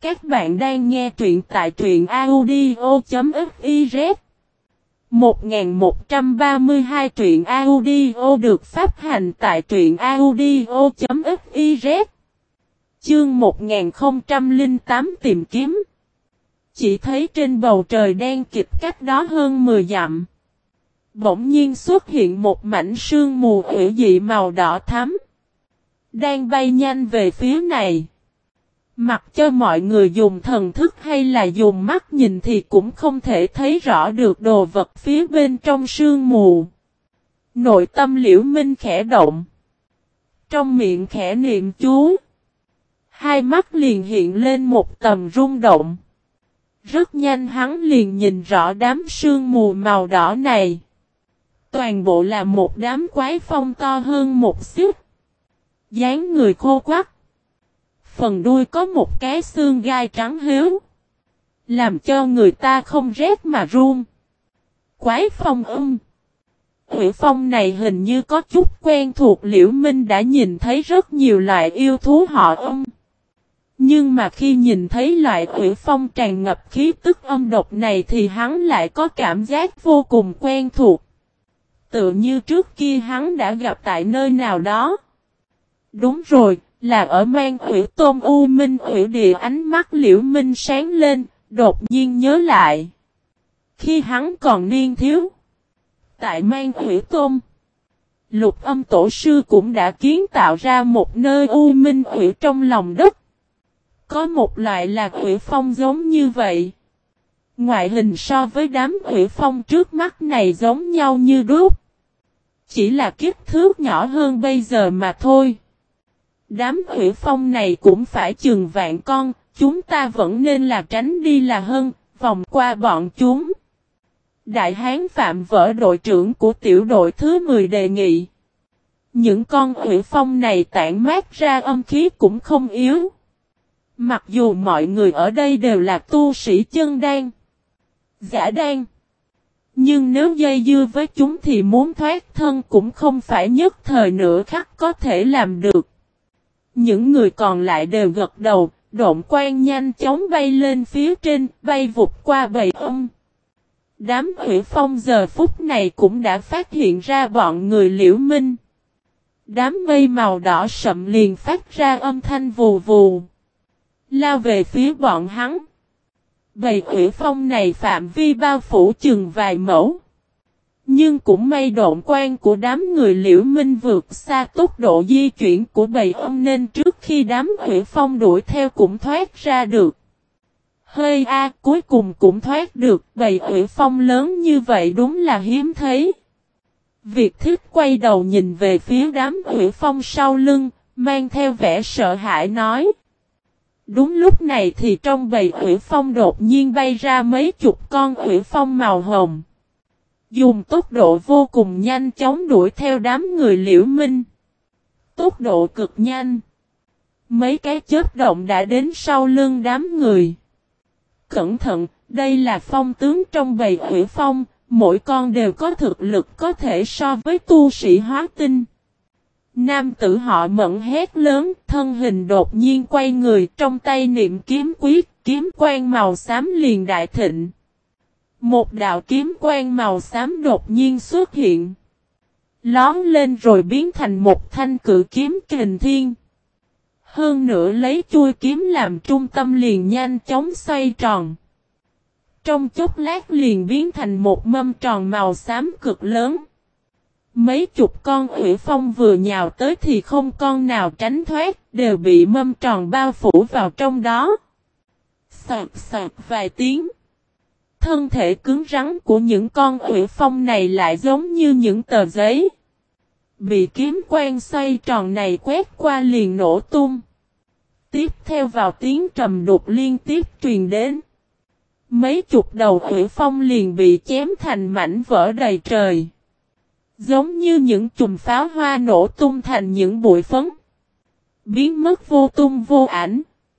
Các bạn đang nghe truyện tại truyện audio.fiz 1132 truyện audio được phát hành tại truyện audio.fiz Chương 1008 tìm kiếm. Chỉ thấy trên bầu trời đen kịt cách đó hơn 10 dặm. Bỗng nhiên xuất hiện một mảnh sương mù hủy dị màu đỏ thắm. Đang bay nhanh về phía này. Mặc cho mọi người dùng thần thức hay là dùng mắt nhìn thì cũng không thể thấy rõ được đồ vật phía bên trong sương mù. Nội tâm Liễu Minh khẽ động. Trong miệng khẽ niệm chú. Hai mắt liền hiện lên một tầm rung động. Rất nhanh hắn liền nhìn rõ đám sương mù màu đỏ này. Toàn bộ là một đám quái phong to hơn một xíu. Dáng người khô quắt. Phần đuôi có một cái xương gai trắng hiếu. Làm cho người ta không rét mà run. Quái phong Hủy phong này hình như có chút quen thuộc. Liễu Minh đã nhìn thấy rất nhiều loại yêu thú họ Nhưng mà khi nhìn thấy loại hủy phong tràn ngập khí tức âm độc này thì hắn lại có cảm giác vô cùng quen thuộc. Tựa như trước kia hắn đã gặp tại nơi nào đó. Đúng rồi, là ở Mang Hủy Tôn U Minh Hủy Địa. Ánh mắt Liễu Minh sáng lên, đột nhiên nhớ lại. Khi hắn còn niên thiếu, tại Mang Hủy Tôn, Lục Âm Tổ Sư cũng đã kiến tạo ra một nơi U Minh Hủy trong lòng đất. Có một loại là hủy phong giống như vậy. Ngoại hình so với đám hủy phong trước mắt này giống nhau như đúc. Chỉ là kích thước nhỏ hơn bây giờ mà thôi. Đám hủy phong này cũng phải chừng vạn con, chúng ta vẫn nên là tránh đi là hơn, vòng qua bọn chúng. Đại Hán Phạm Vỡ đội trưởng của tiểu đội thứ 10 đề nghị. Những con hủy phong này tản mát ra âm khí cũng không yếu. Mặc dù mọi người ở đây đều là tu sĩ chân đan, giả đan. Nhưng nếu dây dưa với chúng thì muốn thoát thân cũng không phải nhất thời nửa khắc có thể làm được. Những người còn lại đều gật đầu, độn quang nhanh chóng bay lên phía trên, bay vụt qua bầy Đám hủy phong giờ phút này cũng đã phát hiện ra bọn người Liễu Minh. Đám mây màu đỏ sậm liền phát ra âm thanh vù vù. Lao về phía bọn hắn. Bầy hủy phong này phạm vi bao phủ chừng vài mẫu. Nhưng cũng may độn quang của đám người Liễu Minh vượt xa tốc độ di chuyển của bầy nên trước khi đám hủy phong đuổi theo cũng thoát ra được. Hơi cuối cùng cũng thoát được, bầy hủy phong lớn như vậy đúng là hiếm thấy. Việt Thích quay đầu nhìn về phía đám hủy phong sau lưng, mang theo vẻ sợ hãi nói. Đúng lúc này thì trong bầy hủy phong đột nhiên bay ra mấy chục con hủy phong màu hồng. Dùng tốc độ vô cùng nhanh chóng đuổi theo đám người Liễu Minh. Tốc độ cực nhanh. Mấy cái chớp động đã đến sau lưng đám người. Cẩn thận, đây là phong tướng trong bầy hủy phong, mỗi con đều có thực lực có thể so với tu sĩ hóa tinh. Nam tử họ Mẫn hét lớn, thân hình đột nhiên quay người, trong tay niệm kiếm quyết, kiếm quang màu xám liền đại thịnh. Một đạo kiếm quang màu xám đột nhiên xuất hiện. Lóm lên rồi biến thành một thanh cự kiếm kình thiên. Hơn nữa lấy chuôi kiếm làm trung tâm liền nhanh chóng xoay tròn. Trong chốc lát liền biến thành một mâm tròn màu xám cực lớn. Mấy chục con hủy phong vừa nhào tới thì không con nào tránh thoát, đều bị mâm tròn bao phủ vào trong đó. Soạt soạt vài tiếng. Thân thể cứng rắn của những con hủy phong này lại giống như những tờ giấy. Bị kiếm quang xoay tròn này quét qua liền nổ tung. Tiếp theo vào tiếng trầm đục liên tiếp truyền đến. Mấy chục đầu hủy phong liền bị chém thành mảnh vỡ đầy trời. Giống như những chùm pháo hoa nổ tung thành những bụi phấn. Biến mất vô tung vô ảnh.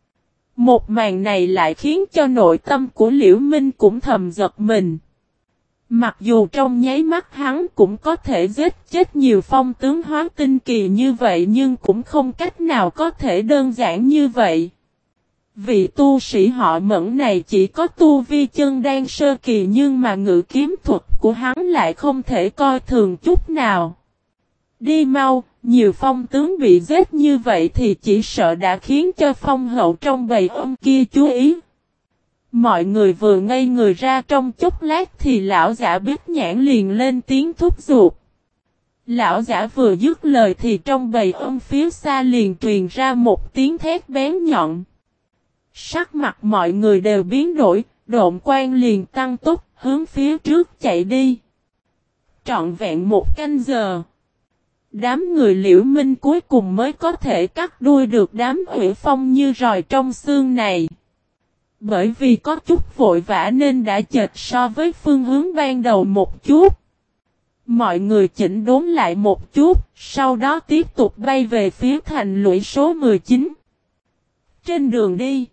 Một màn này lại khiến cho nội tâm của Liễu Minh cũng thầm giật mình. Mặc dù trong nháy mắt hắn cũng có thể giết chết nhiều phong tướng hóa tinh kỳ như vậy nhưng cũng không cách nào có thể đơn giản như vậy. Vị tu sĩ họ Mẫn này chỉ có tu vi chân đan sơ kỳ nhưng mà ngự kiếm thuật của hắn lại không thể coi thường chút nào. Đi mau, nhiều phong tướng bị giết như vậy thì chỉ sợ đã khiến cho phong hậu trong bầy ông kia chú ý. Mọi người vừa ngây người ra trong chốc lát thì lão giả biết nhãn liền lên tiếng thúc giục. Lão giả vừa dứt lời thì trong bầy ông phía xa liền truyền ra một tiếng thét bén nhọn. Sắc mặt mọi người đều biến đổi, độn quang liền tăng tốc, hướng phía trước chạy đi. Trọn vẹn một canh giờ. Đám người Liễu Minh cuối cùng mới có thể cắt đuôi được đám Hủy Phong như roi trong xương này. Bởi vì có chút vội vã nên đã chệch so với phương hướng ban đầu một chút. Mọi người chỉnh đốn lại một chút, sau đó tiếp tục bay về phía thành lũy số 19. Trên đường đi,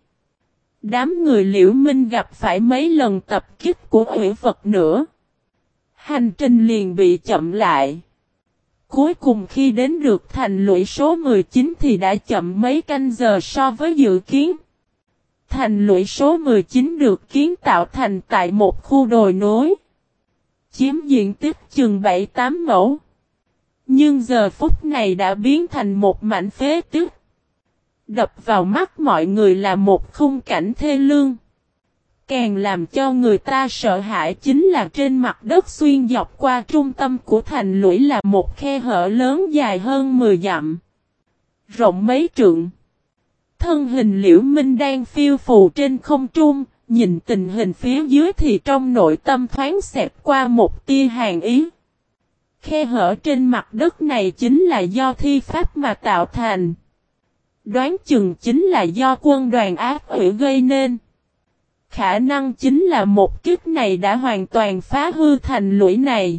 đám người Liễu Minh gặp phải mấy lần tập kích của hủy vật nữa. Hành trình liền bị chậm lại. Cuối cùng khi đến được thành lũy số 19 thì đã chậm mấy canh giờ so với dự kiến. Thành lũy số 19 được kiến tạo thành tại một khu đồi núi. Chiếm diện tích chừng 7-8 mẫu. Nhưng giờ phút này đã biến thành một mảnh phế tích. Đập vào mắt mọi người là một khung cảnh thê lương. Càng làm cho người ta sợ hãi chính là trên mặt đất xuyên dọc qua trung tâm của thành lũy là một khe hở lớn dài hơn 10 dặm. Rộng mấy trượng. Thân hình Liễu Minh đang phiêu phù trên không trung, nhìn tình hình phía dưới thì trong nội tâm thoáng xẹt qua một tia hàn ý. Khe hở trên mặt đất này chính là do thi pháp mà tạo thành. Đoán chừng chính là do quân đoàn ác hủy gây nên. Khả năng chính là một kích này đã hoàn toàn phá hư thành lũy này.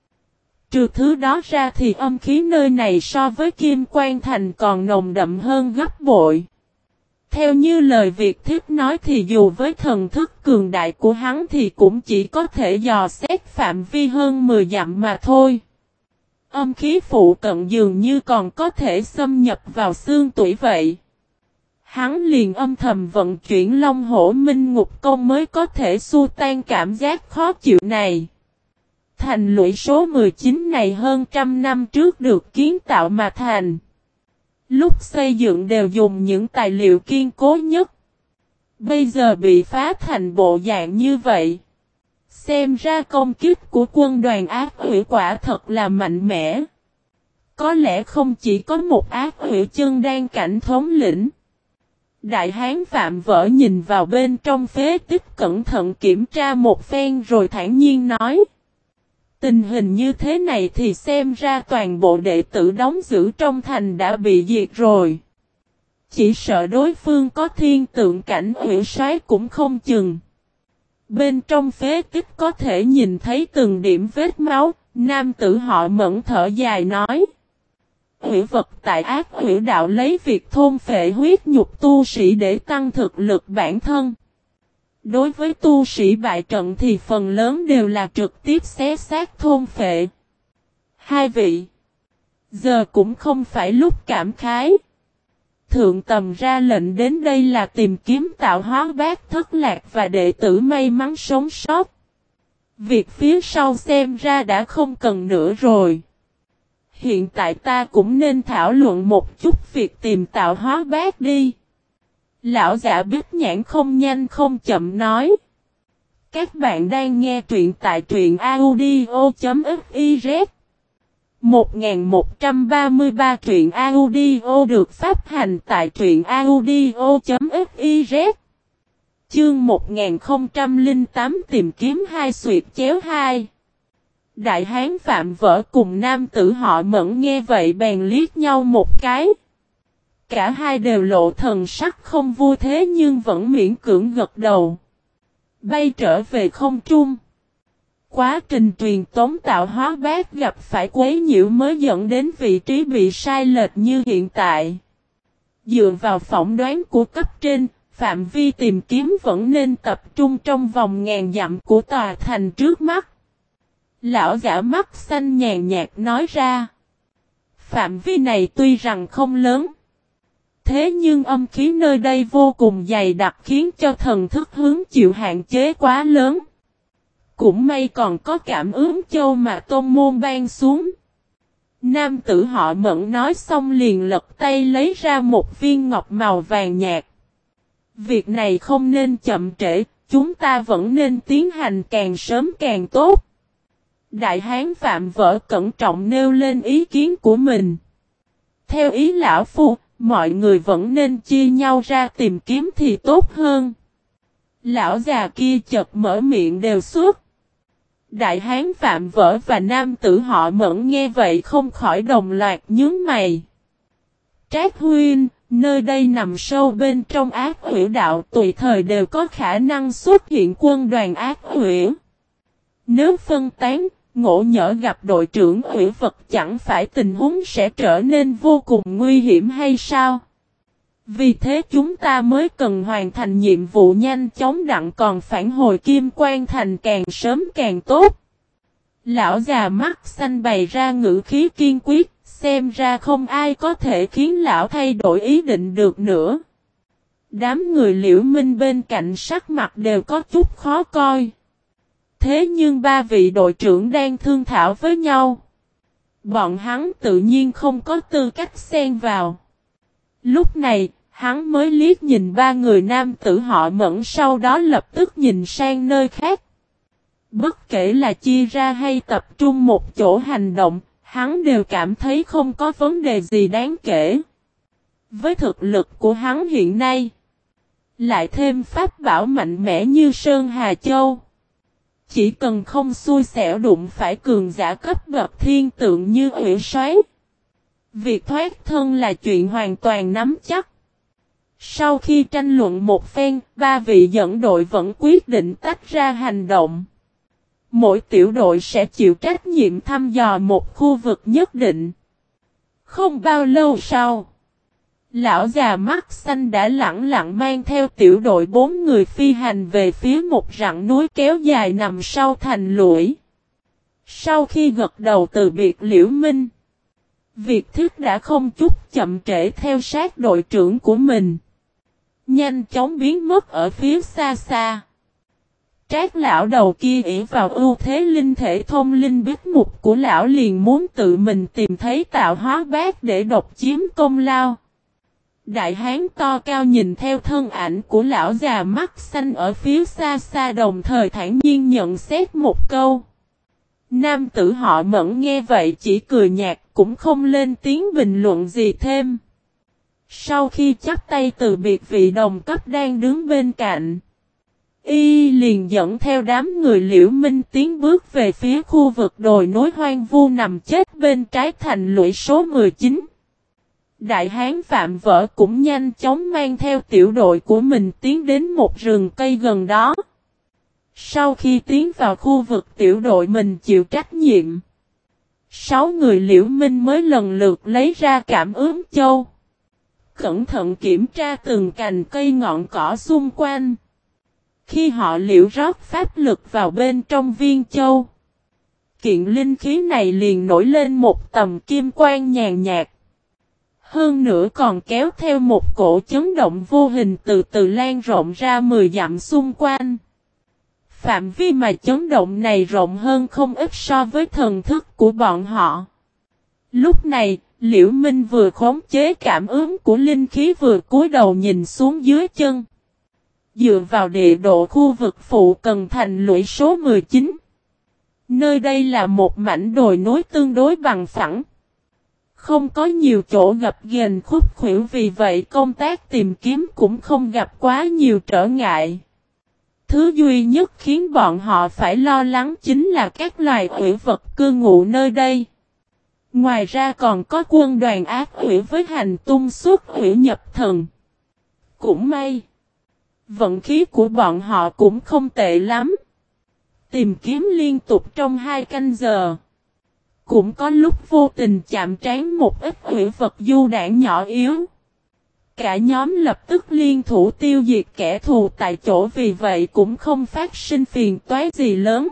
Trừ thứ đó ra thì âm khí nơi này so với Kim Quan Thành còn nồng đậm hơn gấp bội. Theo như lời Việt Thiếp nói thì dù với thần thức cường đại của hắn thì cũng chỉ có thể dò xét phạm vi hơn 10 dặm mà thôi. Âm khí phụ cận dường như còn có thể xâm nhập vào xương tủy vậy. Hắn liền âm thầm vận chuyển Long Hổ Minh Ngục Công mới có thể xua tan cảm giác khó chịu này. Thành lũy số 19 này hơn trăm năm trước được kiến tạo mà thành. Lúc xây dựng đều dùng những tài liệu kiên cố nhất. Bây giờ bị phá thành bộ dạng như vậy. Xem ra công kích của quân đoàn ác hủy quả thật là mạnh mẽ. Có lẽ không chỉ có một ác hủy chân đan cảnh thống lĩnh. Đại hán Phạm Vỡ nhìn vào bên trong phế tích cẩn thận kiểm tra một phen rồi thản nhiên nói. Tình hình như thế này thì xem ra toàn bộ đệ tử đóng giữ trong thành đã bị diệt rồi. Chỉ sợ đối phương có thiên tượng cảnh hủy soái cũng không chừng. Bên trong phế tích có thể nhìn thấy từng điểm vết máu, nam tử họ Mẫn thở dài nói. Hủy vật tại ác hủy đạo lấy việc thôn phệ huyết nhục tu sĩ để tăng thực lực bản thân. Đối với tu sĩ bại trận thì phần lớn đều là trực tiếp xé xác thôn phệ. Hai vị. Giờ cũng không phải lúc cảm khái. Thượng tầm ra lệnh đến đây là tìm kiếm tạo hóa bát thất lạc và đệ tử may mắn sống sót. Việc phía sau xem ra đã không cần nữa rồi. Hiện tại ta cũng nên thảo luận một chút việc tìm tạo hóa bát đi. Lão giả biết nhãn không nhanh không chậm nói. Các bạn đang nghe truyện tại truyện audio.fiz 1133 truyện audio được phát hành tại truyện audio.fiz. Chương 1008 tìm kiếm hai xuyệt chéo hai. Đại hán Phạm Vỡ cùng nam tử họ Mẫn nghe vậy bèn liếc nhau một cái. Cả hai đều lộ thần sắc không vui thế nhưng vẫn miễn cưỡng gật đầu. Bay trở về không trung. Quá trình truyền tống tạo hóa bát gặp phải quấy nhiễu mới dẫn đến vị trí bị sai lệch như hiện tại. Dựa vào phỏng đoán của cấp trên, phạm vi tìm kiếm vẫn nên tập trung trong vòng ngàn dặm của tòa thành trước mắt. Lão giả mắt xanh nhàn nhạt nói ra. Phạm vi này tuy rằng không lớn. Thế nhưng âm khí nơi đây vô cùng dày đặc khiến cho thần thức hứng chịu hạn chế quá lớn. Cũng may còn có cảm ứng châu mà tôn môn ban xuống. Nam tử họ Mẫn nói xong liền lật tay lấy ra một viên ngọc màu vàng nhạt. Việc này không nên chậm trễ, chúng ta vẫn nên tiến hành càng sớm càng tốt. Đại hán Phạm Vỡ cẩn trọng nêu lên ý kiến của mình. Theo ý lão phu, mọi người vẫn nên chia nhau ra tìm kiếm thì tốt hơn. Lão già kia chợt mở miệng đều suốt. Đại hán Phạm Vỡ và nam tử họ Mẫn nghe vậy không khỏi đồng loạt nhướng mày. Trác huynh, nơi đây nằm sâu bên trong ác hủy đạo, tùy thời đều có khả năng xuất hiện quân đoàn ác hủy. Nếu phân tán, ngộ nhỡ gặp đội trưởng hủy vật chẳng phải tình huống sẽ trở nên vô cùng nguy hiểm hay sao? Vì thế chúng ta mới cần hoàn thành nhiệm vụ nhanh chóng đặng còn phản hồi Kim Quan Thành càng sớm càng tốt. Lão già mắt xanh bày ra ngữ khí kiên quyết, xem ra không ai có thể khiến lão thay đổi ý định được nữa. Đám người Liễu Minh bên cạnh sắc mặt đều có chút khó coi. Thế nhưng ba vị đội trưởng đang thương thảo với nhau. Bọn hắn tự nhiên không có tư cách xen vào. Lúc này, hắn mới liếc nhìn ba người nam tử họ Mẫn, sau đó lập tức nhìn sang nơi khác. Bất kể là chia ra hay tập trung một chỗ hành động, hắn đều cảm thấy không có vấn đề gì đáng kể. Với thực lực của hắn hiện nay, lại thêm pháp bảo mạnh mẽ như Sơn Hà Châu. Chỉ cần không xui xẻo đụng phải cường giả cấp bậc thiên tượng như Uyển Soái, việc thoát thân là chuyện hoàn toàn nắm chắc. Sau khi tranh luận một phen, ba vị dẫn đội vẫn quyết định tách ra hành động. Mỗi tiểu đội sẽ chịu trách nhiệm thăm dò một khu vực nhất định. Không bao lâu sau, lão già mắt xanh đã lẳng lặng mang theo tiểu đội 4 người phi hành về phía một rặng núi kéo dài nằm sau thành lũy. Sau khi gật đầu từ biệt Liễu Minh, Việt Thiết đã không chút chậm trễ theo sát đội trưởng của mình, nhanh chóng biến mất ở phía xa xa. Trác lão đầu kia ỷ vào ưu thế linh thể thông linh biết mục của lão liền muốn tự mình tìm thấy tạo hóa bát để độc chiếm công lao. Đại hán to cao nhìn theo thân ảnh của lão già mắt xanh ở phía xa xa, đồng thời thản nhiên nhận xét một câu. Nam tử họ Mẫn nghe vậy chỉ cười nhạt, cũng không lên tiếng bình luận gì thêm. Sau khi chắp tay từ biệt vị đồng cấp đang đứng bên cạnh, y liền dẫn theo đám người Liễu Minh tiến bước về phía khu vực đồi núi hoang vu nằm chết bên trái thành lũy số 19. Đại hán Phạm Vỡ cũng nhanh chóng mang theo tiểu đội của mình tiến đến một rừng cây gần đó. Sau khi tiến vào khu vực tiểu đội mình chịu trách nhiệm, 6 người Liễu Minh mới lần lượt lấy ra cảm ứng châu. Cẩn thận kiểm tra từng cành cây ngọn cỏ xung quanh. Khi họ Liễu rót pháp lực vào bên trong viên châu, kiện linh khí này liền nổi lên một tầm kim quang nhàn nhạt. Hơn nữa còn kéo theo một cổ chấn động vô hình từ từ lan rộng ra 10 dặm xung quanh. Phạm vi mà chấn động này rộng hơn không ít so với thần thức của bọn họ. Lúc này, Liễu Minh vừa khống chế cảm ứng của linh khí vừa cúi đầu nhìn xuống dưới chân. Dựa vào địa độ khu vực phụ cận thành lũy số 19. Nơi đây là một mảnh đồi núi tương đối bằng phẳng. Không có nhiều chỗ gập ghềnh khúc khuỷu, vì vậy công tác tìm kiếm cũng không gặp quá nhiều trở ngại. Thứ duy nhất khiến bọn họ phải lo lắng chính là các loài hủy vật cư ngụ nơi đây. Ngoài ra còn có quân đoàn ác hủy với hành tung xuất hủy nhập thần. Cũng may, vận khí của bọn họ cũng không tệ lắm. Tìm kiếm liên tục trong 2 canh giờ. Cũng có lúc vô tình chạm trán một ít hủy vật du đảng nhỏ yếu. Cả nhóm lập tức liên thủ tiêu diệt kẻ thù tại chỗ, vì vậy cũng không phát sinh phiền toái gì lớn.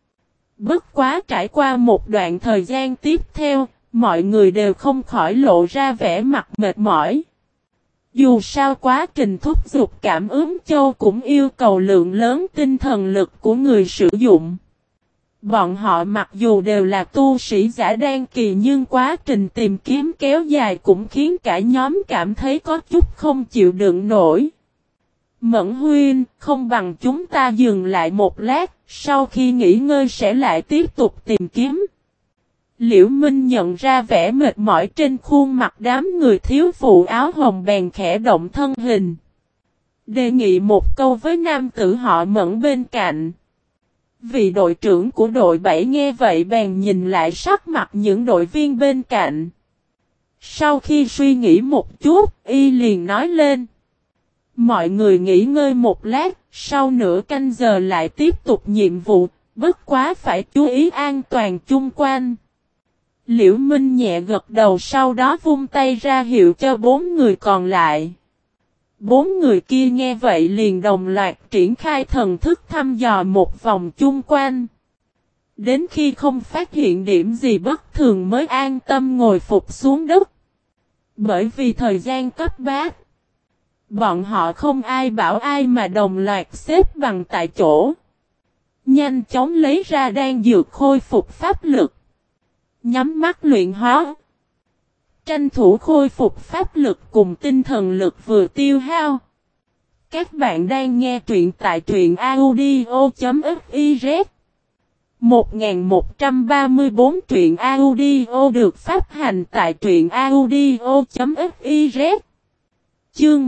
Bất quá trải qua một đoạn thời gian tiếp theo, mọi người đều không khỏi lộ ra vẻ mặt mệt mỏi. Dù sao quá trình thúc giục cảm ứng châu cũng yêu cầu lượng lớn tinh thần lực của người sử dụng. Bọn họ mặc dù đều là tu sĩ giả đan kỳ nhưng quá trình tìm kiếm kéo dài cũng khiến cả nhóm cảm thấy có chút không chịu đựng nổi. Mẫn huynh, không bằng chúng ta dừng lại một lát, sau khi nghỉ ngơi sẽ lại tiếp tục tìm kiếm. Liễu Minh nhận ra vẻ mệt mỏi trên khuôn mặt đám người thiếu phụ áo hồng bèn khẽ động thân hình. Đề nghị một câu với nam tử họ Mẫn bên cạnh. Vị đội trưởng của đội 7 nghe vậy bèn nhìn lại sắc mặt những đội viên bên cạnh. Sau khi suy nghĩ một chút, y liền nói lên. Mọi người nghỉ ngơi một lát, sau nửa canh giờ lại tiếp tục nhiệm vụ, bất quá phải chú ý an toàn chung quanh. Liễu Minh nhẹ gật đầu sau đó vung tay ra hiệu cho 4 người còn lại. 4 người kia nghe vậy liền đồng loạt triển khai thần thức thăm dò một vòng chung quanh. Đến khi không phát hiện điểm gì bất thường mới an tâm ngồi phục xuống đất. Bởi vì thời gian cấp bách, bọn họ không ai bảo ai mà đồng loạt xếp bằng tại chỗ. Nhanh chóng lấy ra đan dược khôi phục pháp lực. Nhắm mắt luyện hóa. Tranh thủ khôi phục pháp lực cùng tinh thần lực vừa tiêu hao. Các bạn đang nghe truyện tại truyện audio.fiz 1134 truyện audio được phát hành tại truyện audio.fiz. Chương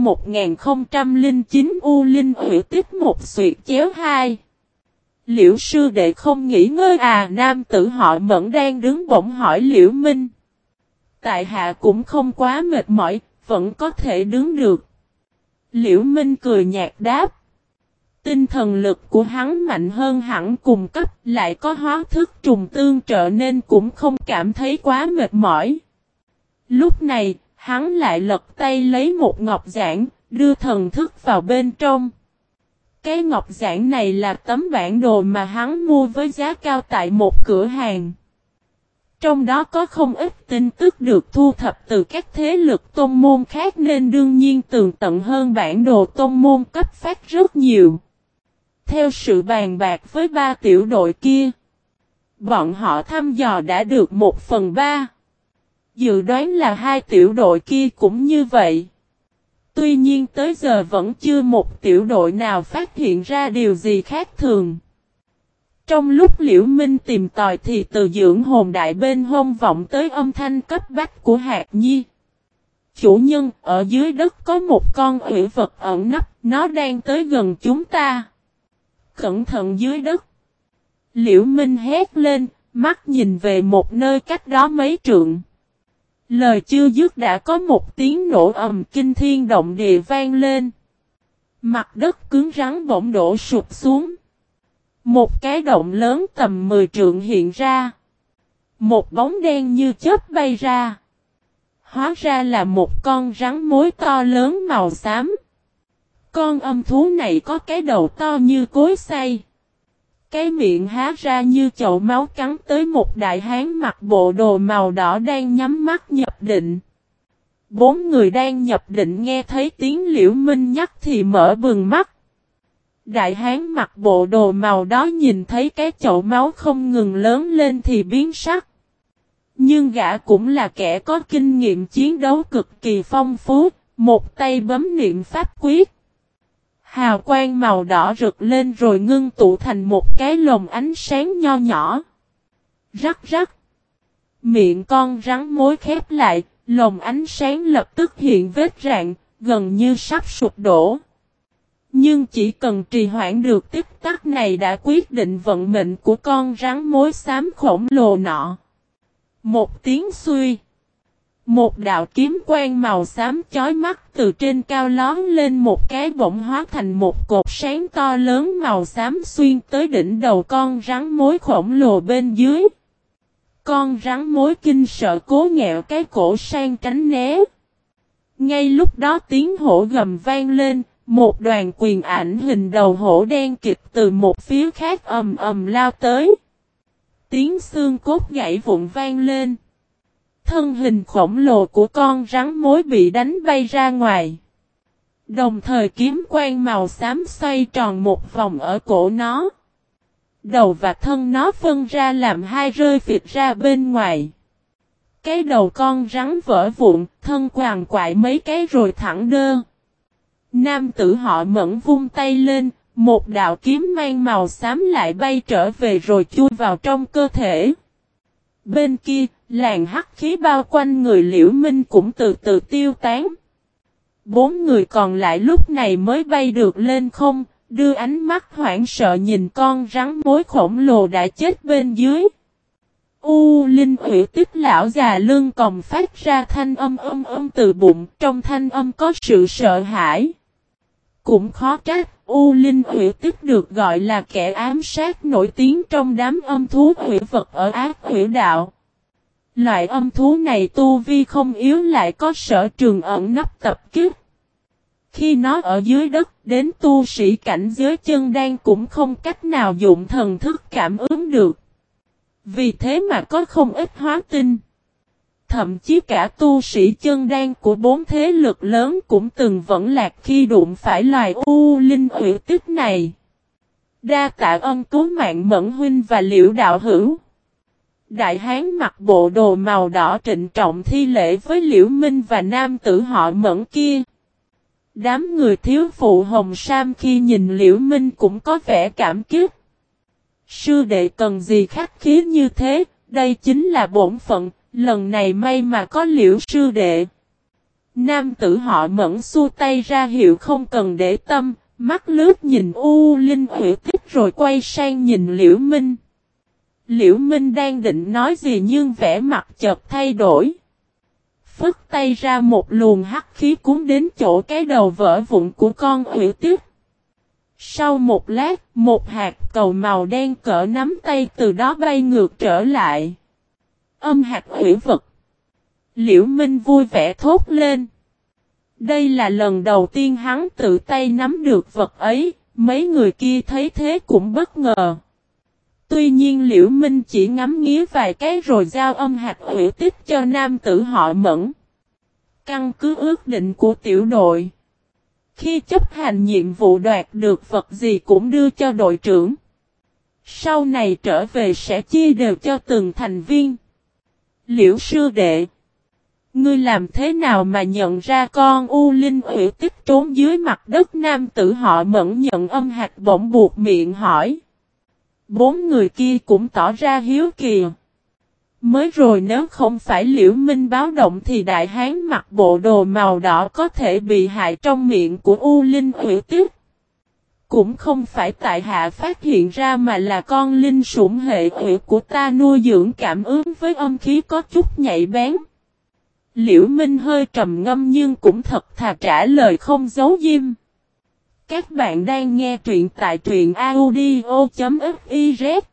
1009 U Linh Hủy Tích một xuyệt chéo 2. Liễu sư đệ không nghỉ ngơi à? Nam tử họ Mẫn đang đứng bỗng hỏi Liễu Minh. Tại hạ cũng không quá mệt mỏi, vẫn có thể đứng được. Liễu Minh cười nhạt đáp. Tinh thần lực của hắn mạnh hơn hẳn cùng cấp, lại có hóa thức trùng tương trợ nên cũng không cảm thấy quá mệt mỏi. Lúc này, hắn lại lật tay lấy một ngọc giản, đưa thần thức vào bên trong. Cái ngọc giản này là tấm bản đồ mà hắn mua với giá cao tại một cửa hàng. Trong đó có không ít tin tức được thu thập từ các thế lực tôn môn khác nên đương nhiên tường tận hơn bản đồ tôn môn cấp phát rất nhiều. Theo sự bàn bạc với 3 tiểu đội kia, bọn họ thăm dò đã được 1/3. Dự đoán là 2 tiểu đội kia cũng như vậy. Tuy nhiên tới giờ vẫn chưa một tiểu đội nào phát hiện ra điều gì khác thường. Trong lúc Liễu Minh tìm tòi thì từ dưỡng hồn đại bên hông vọng tới âm thanh cấp bách của Hạc Nhi. Chủ nhân, ở dưới đất có một con ủy vật ẩn nấp, nó đang tới gần chúng ta. Cẩn thận dưới đất. Liễu Minh hét lên, mắt nhìn về một nơi cách đó mấy trượng. Lời chưa dứt đã có một tiếng nổ ầm kinh thiên động địa vang lên. Mặt đất cứng rắn bỗng đổ sụp xuống. Một cái động lớn tầm 10 trượng hiện ra. Một bóng đen như chớp bay ra. Hóa ra là một con rắn mối to lớn màu xám. Con âm thú này có cái đầu to như cối xay. Cái miệng há ra như chậu máu cắn tới một đại hán mặc bộ đồ màu đỏ đang nhắm mắt nhập định. 4 người đang nhập định nghe thấy tiếng Liễu Minh nhắc thì mở bừng mắt. Đại hán mặc bộ đồ màu đó nhìn thấy cái chậu máu không ngừng lớn lên thì biến sắc. Nhưng gã cũng là kẻ có kinh nghiệm chiến đấu cực kỳ phong phú, một tay bấm niệm pháp quyết. Hào quang màu đỏ rực lên rồi ngưng tụ thành một cái lồng ánh sáng nho nhỏ. Rắc rắc. Miệng con rắn mối khép lại, lồng ánh sáng lập tức hiện vết rạn, gần như sắp sụp đổ. Nhưng chỉ cần trì hoãn được tích tắc này đã quyết định vận mệnh của con rắn mối xám khổng lồ nọ. Một tiếng xuy. Một đạo kiếm quang màu xám chói mắt từ trên cao lón lên một cái bỗng hóa thành một cột sáng to lớn màu xám xuyên tới đỉnh đầu con rắn mối khổng lồ bên dưới. Con rắn mối kinh sợ cố nghẹo cái cổ sang tránh né. Ngay lúc đó tiếng hổ gầm vang lên, một đoàn quyền ảnh hình đầu hổ đen kịt từ một phía khác ầm ầm lao tới. Tiếng xương cốt gãy vụn vang lên. Thân hình khổng lồ của con rắn mối bị đánh bay ra ngoài. Đồng thời kiếm quang màu xám xoay tròn một vòng ở cổ nó. Đầu và thân nó phân ra làm hai rơi phịch ra bên ngoài. Cái đầu con rắn vỡ vụn, thân quằn quại mấy cái rồi thẳng đơ. Nam tử họ Mẫn vung tay lên, một đạo kiếm mang màu xám lại bay trở về rồi chui vào trong cơ thể. Bên kia, làn hắc khí bao quanh người Liễu Minh cũng từ từ tiêu tán. 4 người còn lại lúc này mới bay được lên không, đưa ánh mắt hoảng sợ nhìn con rắn mối khổng lồ đã chết bên dưới. Linh Hủy Tích lão già lưng còng phát ra thanh âm từ bụng, trong thanh âm có sự sợ hãi. Cũng khó trách, Linh Hủy Tích được gọi là kẻ ám sát nổi tiếng trong đám âm thú hủy vật ở Ác Hủy Đạo. Loại âm thú này tu vi không yếu lại có sở trường ẩn nấp tập kích. Khi nó ở dưới đất, đến tu sĩ cảnh giới chân đan cũng không cách nào dụng thần thức cảm ứng được. Vì thế mà có không ít hóa tinh. Thậm chí cả tu sĩ chân đan của 4 thế lực lớn cũng từng vẫn lạc khi đụng phải loài Linh Hủy Tích này. Đa tạ ân cứu mạng Mẫn huynh và Liễu đạo hữu. Đại hán mặc bộ đồ màu đỏ trịnh trọng thi lễ với Liễu Minh và nam tử họ Mẫn kia. Đám người thiếu phụ hồng sam khi nhìn Liễu Minh cũng có vẻ cảm kích. Sư đệ cần gì khách khí như thế, đây chính là bổn phận, lần này may mà có Liễu sư đệ. Nam tử họ Mẫn xua tay ra hiệu không cần để tâm, mắt lướt nhìn Linh Hủy Tích rồi quay sang nhìn Liễu Minh. Liễu Minh đang định nói gì nhưng vẻ mặt chợt thay đổi. Phất tay ra một luồng hắc khí cuốn đến chỗ cái đầu vỡ vụn của con Hủy Tích. Sau một lát, một hạt cầu màu đen cỡ nắm tay từ đó bay ngược trở lại. Âm hạt hủy vật. Liễu Minh vui vẻ thốt lên. Đây là lần đầu tiên hắn tự tay nắm được vật ấy, mấy người kia thấy thế cũng bất ngờ. Tuy nhiên Liễu Minh chỉ ngắm nghía vài cái rồi giao âm hạt hủy tích cho nam tử họ Mẫn. Căn cứ ước định của tiểu đội. Khi chấp hành nhiệm vụ đoạt được vật gì cũng đưa cho đội trưởng. Sau này trở về sẽ chia đều cho từng thành viên. Liễu sư đệ. Ngươi làm thế nào mà nhận ra con Linh Hủy Tích trốn dưới mặt đất? Nam tử họ Mẫn nhận âm hạt bỗng buộc miệng hỏi. 4 người kia cũng tỏ ra hiếu kỳ. Mới rồi nếu không phải Liễu Minh báo động thì đại hán mặc bộ đồ màu đỏ có thể bị hại trong miệng của Linh Hủy Tích. Cũng không phải tại hạ phát hiện ra mà là con linh sủng hệ hủy của ta nuôi dưỡng cảm ứng với âm khí có chút nhạy bén. Liễu Minh hơi trầm ngâm nhưng cũng thật thà trả lời không giấu diêm. Các bạn đang nghe truyện tại truyện audio.fiz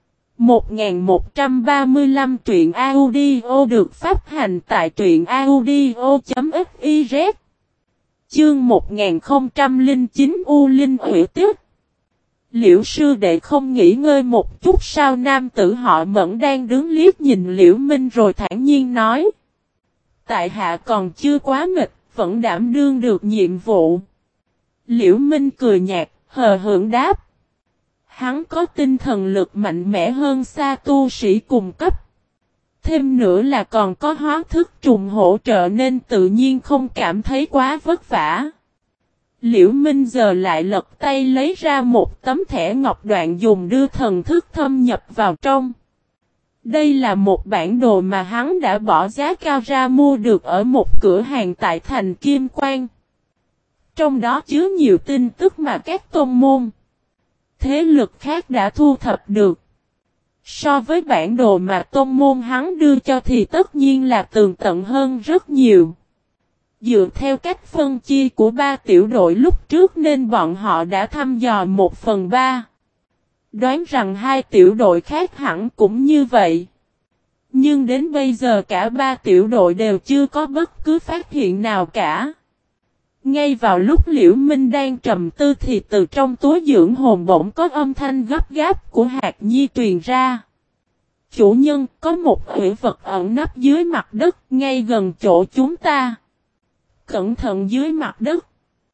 1135 truyện audio được phát hành tại truyện audio.fiz. Chương 1009 Linh Hủy Tích. Liễu sư đệ không nghỉ ngơi một chút sao? Nam tử họ Mẫn đang đứng liếc nhìn Liễu Minh rồi thản nhiên nói. Tại hạ còn chưa quá mệt, vẫn đảm đương được nhiệm vụ. Liễu Minh cười nhạt, hờ hững đáp. Hắn có tinh thần lực mạnh mẽ hơn xa tu sĩ cùng cấp. Thêm nữa là còn có hóa thức trùng hỗ trợ nên tự nhiên không cảm thấy quá vất vả. Liễu Minh giờ lại lật tay lấy ra một tấm thẻ ngọc đoạn dùng đưa thần thức thâm nhập vào trong. Đây là một bản đồ mà hắn đã bỏ giá cao ra mua được ở một cửa hàng tại thành Kim Quang. Trong đó chứa nhiều tin tức mà các tôn môn, thế lực khác đã thu thập được. So với bản đồ mà tôn môn hắn đưa cho thì tất nhiên là tường tận hơn rất nhiều. Dựa theo cách phân chia của 3 tiểu đội lúc trước nên bọn họ đã thăm dò 1/3. Đoán rằng 2 tiểu đội khác hẳn cũng như vậy. Nhưng đến bây giờ cả 3 tiểu đội đều chưa có bất cứ phát hiện nào cả. Ngay vào lúc Liễu Minh đang trầm tư thì từ trong túi dưỡng hồn bỗng có âm thanh gấp gáp của Hạc Nhi truyền ra. Chủ nhân, có một hủy vật ẩn nấp dưới mặt đất ngay gần chỗ chúng ta. Cẩn thận dưới mặt đất.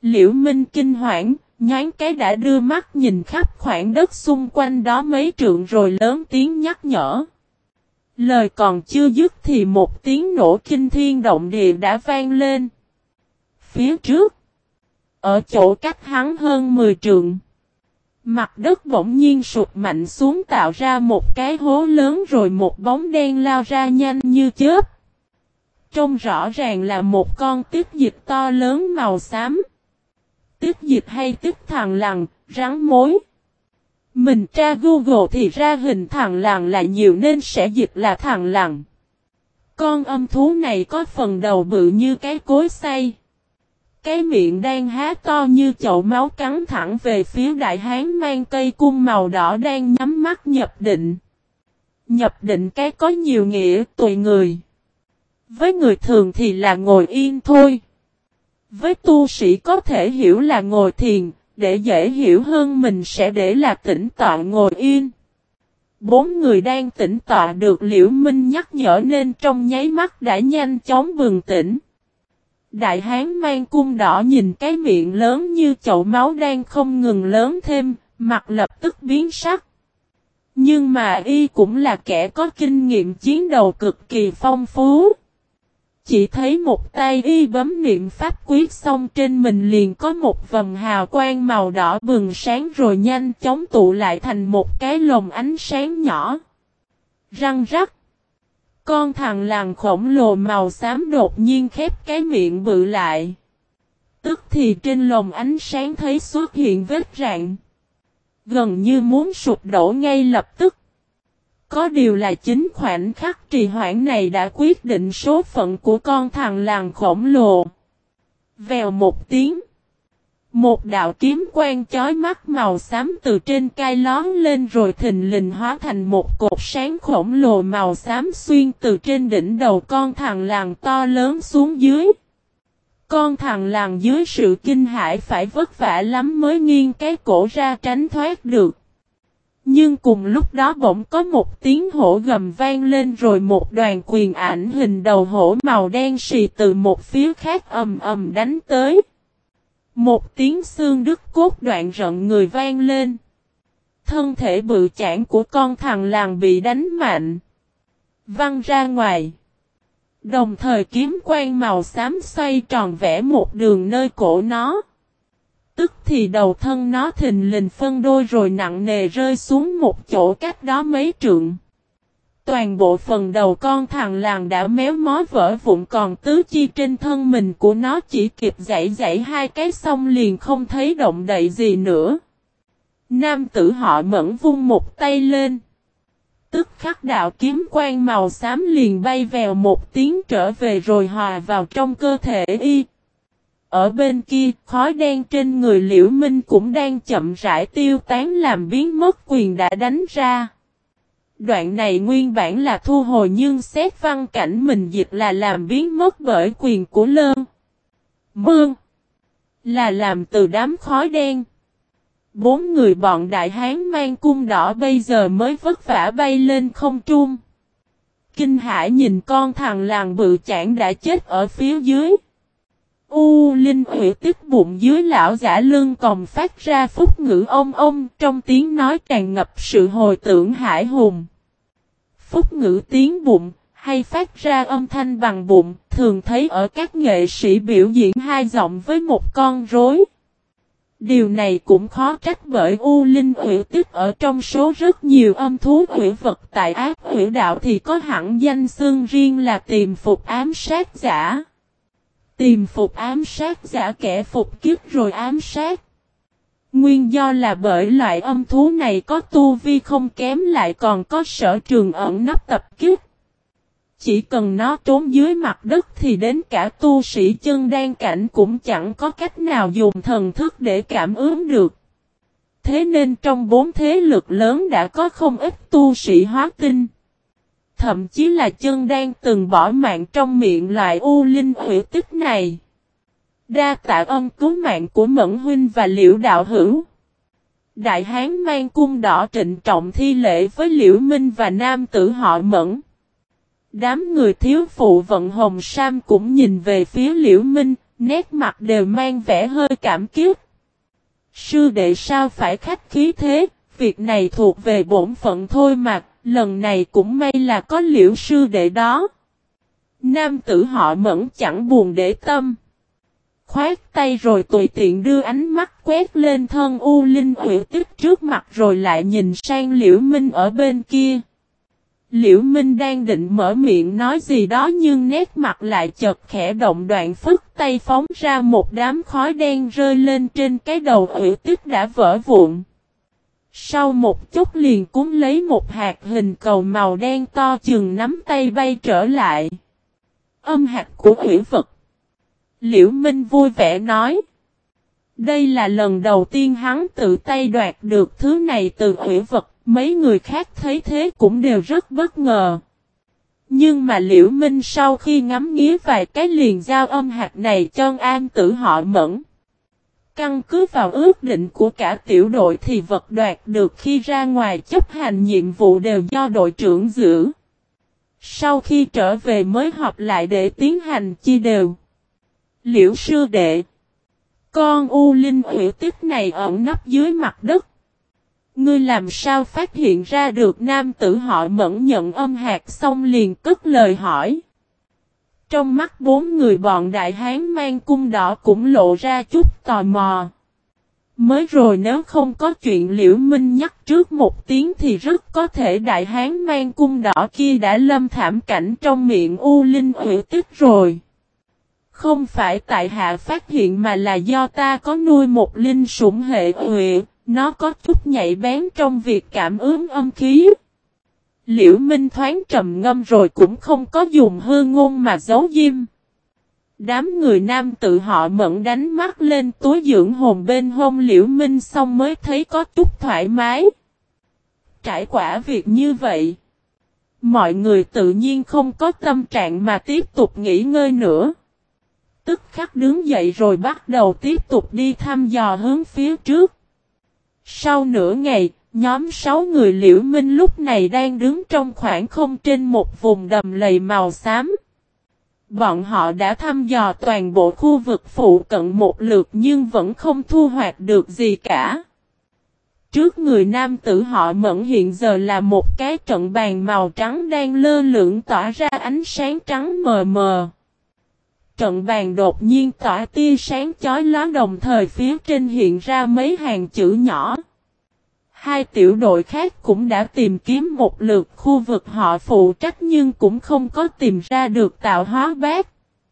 Liễu Minh kinh hoảng, nhoáng cái đã đưa mắt nhìn khắp khoảng đất xung quanh đó mấy trượng rồi lớn tiếng nhắc nhở. Lời còn chưa dứt thì một tiếng nổ kinh thiên động địa đã vang lên. Phía trước, ở chỗ cách hắn hơn 10 trượng, mặt đất bỗng nhiên sụp mạnh xuống tạo ra một cái hố lớn rồi một bóng đen lao ra nhanh như chớp. Trông rõ ràng là một con tiếp dịch to lớn màu xám. Tiếp dịch hay tiếp thằn lằn, rắn mối. Mình tra Google thì ra hình thằn lằn là nhiều nên sẽ dịch là thằn lằn. Con âm thú này có phần đầu bự như cái cối xay. Cái miệng đang há to như chậu máu cắn thẳng về phía đại hán mang cây cung màu đỏ đang nhắm mắt nhập định. Nhập định cái có nhiều nghĩa tùy người. Với người thường thì là ngồi yên thôi. Với tu sĩ có thể hiểu là ngồi thiền, để dễ hiểu hơn mình sẽ để là tĩnh tọa ngồi yên. 4 người đang tĩnh tọa được Liễu Minh nhắc nhở nên trong nháy mắt đã nhanh chóng bừng tỉnh. Đại hán mang cung đỏ nhìn cái miệng lớn như chậu máu đang không ngừng lớn thêm, mặt lập tức biến sắc. Nhưng mà y cũng là kẻ có kinh nghiệm chiến đấu cực kỳ phong phú. Chỉ thấy một tay y bấm niệm pháp quyết xong trên mình liền có một vầng hào quang màu đỏ bừng sáng rồi nhanh chóng tụ lại thành một cái lồng ánh sáng nhỏ. Răng rắc. Con thằn lằn khổng lồ màu xám đột nhiên khép cái miệng bự lại. Tức thì trên lồng ánh sáng thấy xuất hiện vết rạn. Gần như muốn sụp đổ ngay lập tức. Có điều là chính khoảnh khắc trì hoãn này đã quyết định số phận của con thằn lằn khổng lồ. Vèo một tiếng. Một đạo kiếm quang chói mắt màu xám từ trên cai lón lên rồi thình lình hóa thành một cột sáng khổng lồ màu xám xuyên từ trên đỉnh đầu con thằn lằn to lớn xuống dưới. Con thằn lằn dưới sự kinh hãi phải vất vả lắm mới nghiêng cái cổ ra tránh thoát được. Nhưng cùng lúc đó bỗng có một tiếng hổ gầm vang lên rồi một đoàn quyền ảnh hình đầu hổ màu đen xì từ một phía khác ầm ầm đánh tới. Một tiếng xương đứt cốt đoạn rợn người vang lên. Thân thể bự chảng của con thằn lằn bị đánh mạnh, văng ra ngoài. Đồng thời kiếm quang màu xám xoay tròn vẽ một đường nơi cổ nó. Tức thì đầu thân nó thình lình phân đôi rồi nặng nề rơi xuống một chỗ cách đó mấy trượng. Toàn bộ phần đầu con thằn lằn đã méo mó vỡ vụn còn tứ chi trên thân mình của nó chỉ kịp giãy hai cái xong liền không thấy động đậy gì nữa. Nam tử họ Mẫn vung một tay lên. Tức khắc đạo kiếm quang màu xám liền bay vèo một tiếng trở về rồi hòa vào trong cơ thể y. Ở bên kia, khói đen trên người Liễu Minh cũng đang chậm rãi tiêu tán làm biến mất quyền đã đánh ra. Đoạn này nguyên bản là thu hồi nhưng xét văn cảnh mình dịch là làm biến mất bởi quyền của Lơn Mương. Là làm từ đám khói đen. 4 người bọn đại hán mang cung đỏ bây giờ mới vất vả bay lên không trung. Kinh hãi nhìn con thằn lằn bự chảng đã chết ở phía dưới. Linh Ủy tiếp bụng dưới lão giả lưng còn phát ra phúc ngữ ông trong tiếng nói tràn ngập sự hồi tưởng hải hùng. Phúc ngữ tiếng bụng hay phát ra âm thanh bằng bụng thường thấy ở các nghệ sĩ biểu diễn hai giọng với một con rối. Điều này cũng khó trách bởi Linh Ủy tiếp ở trong số rất nhiều âm thú ủy vật tại ác ủy đạo thì có hẳn danh xưng riêng là tìm phục ám sát giả. Tìm phục ám sát giả kẻ phục kiếp rồi ám sát. Nguyên do là bởi loại âm thú này có tu vi không kém lại còn có sở trường ẩn nấp tập kích. Chỉ cần nó trốn dưới mặt đất thì đến cả tu sĩ chân đan cảnh cũng chẳng có cách nào dùng thần thức để cảm ứng được. Thế nên trong 4 thế lực lớn đã có không ít tu sĩ hóa tinh. Thậm chí là chân đan từng bỏ mạng trong miệng loại linh hủy tích này. Đa tạ ân cứu mạng của Mẫn huynh và Liễu đạo hữu. Đại hán mang cung đỏ trịnh trọng thi lễ với Liễu Minh và nam tử họ Mẫn. Đám người thiếu phụ vận hồng sam cũng nhìn về phía Liễu Minh, nét mặt đều mang vẻ hơi cảm kích. Sư đệ sao phải khách khí thế, việc này thuộc về bổn phận thôi mà, lần này cũng may là có Liễu sư đệ đó. Nam tử họ Mẫn chẳng buồn để tâm. Khoát tay rồi tùy tiện đưa ánh mắt quét lên thân U Linh Uyển Tích trước mặt rồi lại nhìn sang Liễu Minh ở bên kia. Liễu Minh đang định mở miệng nói gì đó nhưng nét mặt lại chợt khẽ động, đoạn phất tay phóng ra một đám khói đen rơi lên trên cái đầu Uyển Tích đã vỡ vụn. Sau một chút liền cuốn lấy một hạt hình cầu màu đen to chừng nắm tay bay trở lại. Âm hạt của Uyển vật. Liễu Minh vui vẻ nói. Đây là lần đầu tiên hắn tự tay đoạt được thứ này từ Uyển vật, mấy người khác thấy thế cũng đều rất bất ngờ. Nhưng mà Liễu Minh sau khi ngắm nghía vài cái liền giao âm hạt này cho An tử họ Mẫn. Căn cứ vào ước định của cả tiểu đội thì vật đoạt được khi ra ngoài chấp hành nhiệm vụ đều do đội trưởng giữ. Sau khi trở về mới họp lại để tiến hành chia đều. Liễu sư đệ, con U Linh Uyển Tích này ẩn nấp dưới mặt đất. Ngươi làm sao phát hiện ra được? Nam tử họ Mẫn nhận âm hạt xong liền cất lời hỏi. Trong mắt bốn người bọn đại hán mang cung đỏ cũng lộ ra chút tò mò. Mới rồi nếu không có chuyện Liễu Minh nhắc trước một tiếng thì rất có thể đại hán mang cung đỏ kia đã lâm thảm cảnh trong miệng U Linh Uyển Tích rồi. Không phải tại hạ phát hiện mà là do ta có nuôi một linh sủng hệ Uyển, nó có chút nhạy bén trong việc cảm ứng âm khí. Liễu Minh thoáng trầm ngâm rồi cũng không có dùng hư ngôn mà giấu diêm. Đám người nam tự họ Mẫn đánh mắt lên túi dưỡng hồn bên hông Liễu Minh xong mới thấy có chút thoải mái. Trải qua việc như vậy, mọi người tự nhiên không có tâm trạng mà tiếp tục nghỉ ngơi nữa. Tức khắc đứng dậy rồi bắt đầu tiếp tục đi thăm dò hướng phía trước. Sau nửa ngày, nhóm 6 người Liễu Minh lúc này đang đứng trong khoảng không trên một vùng đầm lầy màu xám. Bọn họ đã thăm dò toàn bộ khu vực phụ cận một lượt nhưng vẫn không thu hoạch được gì cả. Trước người nam tử họ Mẫn hiện giờ là một cái trận bàn màu trắng đang lơ lửng tỏa ra ánh sáng trắng mờ mờ. Trận bàn đột nhiên tỏa tia sáng chói lóa đồng thời phía trên hiện ra mấy hàng chữ nhỏ. Hai tiểu đội khác cũng đã tìm kiếm một lượt khu vực họ phụ trách nhưng cũng không có tìm ra được tạo hóa bát.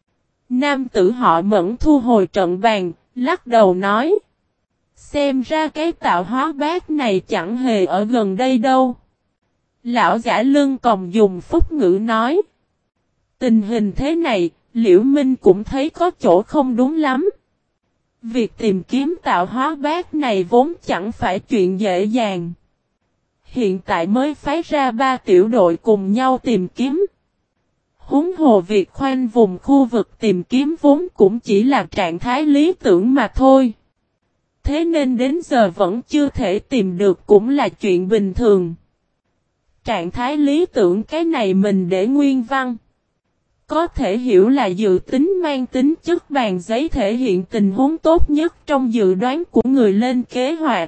Nam tử họ Mẫn thu hồi trận bàn, lắc đầu nói. Xem ra cái tạo hóa bát này chẳng hề ở gần đây đâu. Lão giả lưng còng dùng phúc ngữ nói. Tình hình thế này, Liễu Minh cũng thấy có chỗ không đúng lắm. Việc tìm kiếm tạo hóa bát này vốn chẳng phải chuyện dễ dàng. Hiện tại mới phái ra 3 tiểu đội cùng nhau tìm kiếm. Huống hồ việc khoanh vùng khu vực tìm kiếm vốn cũng chỉ là trạng thái lý tưởng mà thôi. Thế nên đến giờ vẫn chưa thể tìm được cũng là chuyện bình thường. Trạng thái lý tưởng cái này mình để nguyên văn. Có thể hiểu là dự tính mang tính chất bàn giấy thể hiện tình huống tốt nhất trong dự đoán của người lên kế hoạch.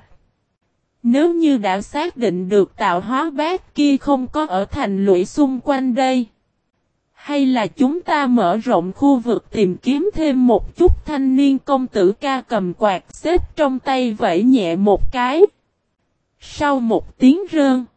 Nếu như đã xác định được tạo hóa bát kia không có ở thành lũy xung quanh đây. Hay là chúng ta mở rộng khu vực tìm kiếm thêm một chút? Thanh niên công tử ca cầm quạt xếp trong tay vẫy nhẹ một cái. Sau một tiếng rơn.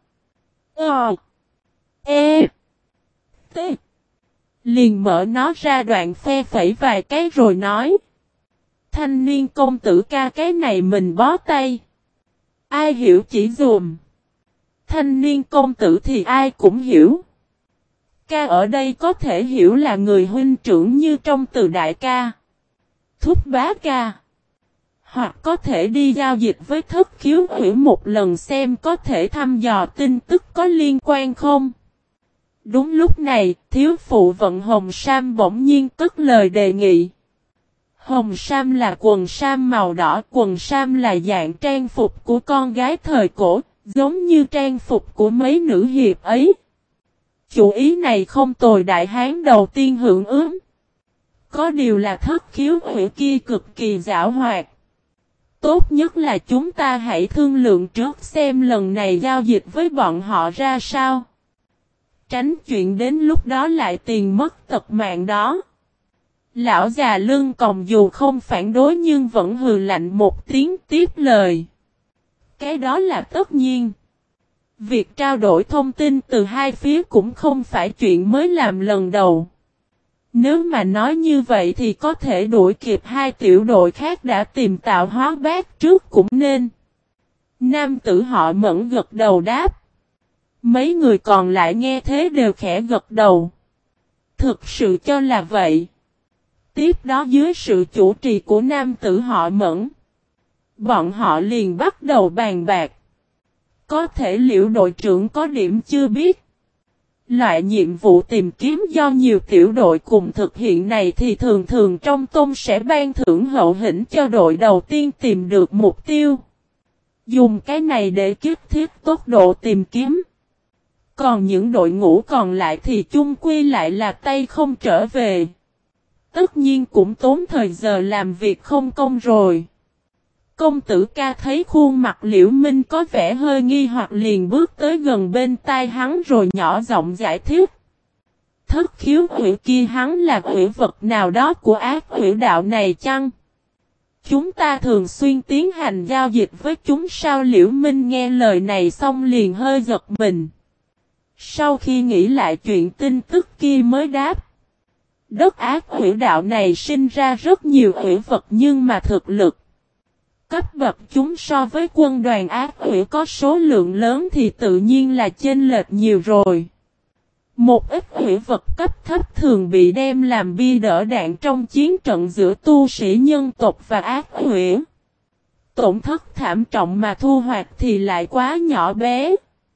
T. Liền mở nó ra đoạn phe phẩy vài cái rồi nói. Thanh niên công tử ca cái này mình bó tay. Ai hiểu chỉ dùm. Thanh niên công tử thì ai cũng hiểu. Ca ở đây có thể hiểu là người huynh trưởng như trong từ đại ca. Thúc bá ca. Hoặc có thể đi giao dịch với Thất Khiếu Uyển một lần xem có thể thăm dò tin tức có liên quan không. Đúng lúc này, thiếu phụ vận hồng sam bỗng nhiên cất lời đề nghị. Hồng sam là quần sam màu đỏ, quần sam là dạng trang phục của con gái thời cổ, giống như trang phục của mấy nữ hiệp ấy. Chủ ý này không tồi, đại hán đầu tiên hưởng ứng. Có điều là thất khiếu hủy kia cực kỳ giảo hoạt. Tốt nhất là chúng ta hãy thương lượng trước xem lần này giao dịch với bọn họ ra sao. Tránh chuyện đến lúc đó lại tiền mất tật mạng đó. Lão già lưng còng dù không phản đối nhưng vẫn hừ lạnh một tiếng tiếp lời. Cái đó là tất nhiên. Việc trao đổi thông tin từ hai phía cũng không phải chuyện mới làm lần đầu. Nếu mà nói như vậy thì có thể đuổi kịp hai tiểu đội khác đã tìm tạo hóa bát trước cũng nên. Nam tử họ Mẫn gật đầu đáp. Mấy người còn lại nghe thế đều khẽ gật đầu. Thực sự cho là vậy. Tiếp đó dưới sự chủ trì của nam tử họ Mẫn, bọn họ liền bắt đầu bàn bạc. Có thể Liễu đội trưởng có điểm chưa biết. Loại nhiệm vụ tìm kiếm do nhiều tiểu đội cùng thực hiện này thì thường thường trong tôn sẽ ban thưởng hậu hĩnh cho đội đầu tiên tìm được mục tiêu. Dùng cái này để kích thiết tốc độ tìm kiếm. Còn những đội ngũ còn lại thì chung quy lại là tay không trở về. Tất nhiên cũng tốn thời giờ làm việc không công rồi. Công tử ca thấy khuôn mặt Liễu Minh có vẻ hơi nghi hoặc liền bước tới gần bên tai hắn rồi nhỏ giọng giải thích. Thất khiếu hủy kia hắn là hủy vật nào đó của ác hủy đạo này chăng? Chúng ta thường xuyên tiến hành giao dịch với chúng sao? Liễu Minh nghe lời này xong liền hơi giật mình. Sau khi nghĩ lại chuyện tin tức kia mới đáp. Đất ác hủy đạo này sinh ra rất nhiều hủy vật nhưng mà thực lực cấp bậc chúng so với quân đoàn ác hủy có số lượng lớn thì tự nhiên là chênh lệch nhiều rồi. Một ít hủy vật cấp thấp thường bị đem làm bia đỡ đạn trong chiến trận giữa tu sĩ nhân tộc và ác hủy. Tổn thất thảm trọng mà thu hoạch thì lại quá nhỏ bé.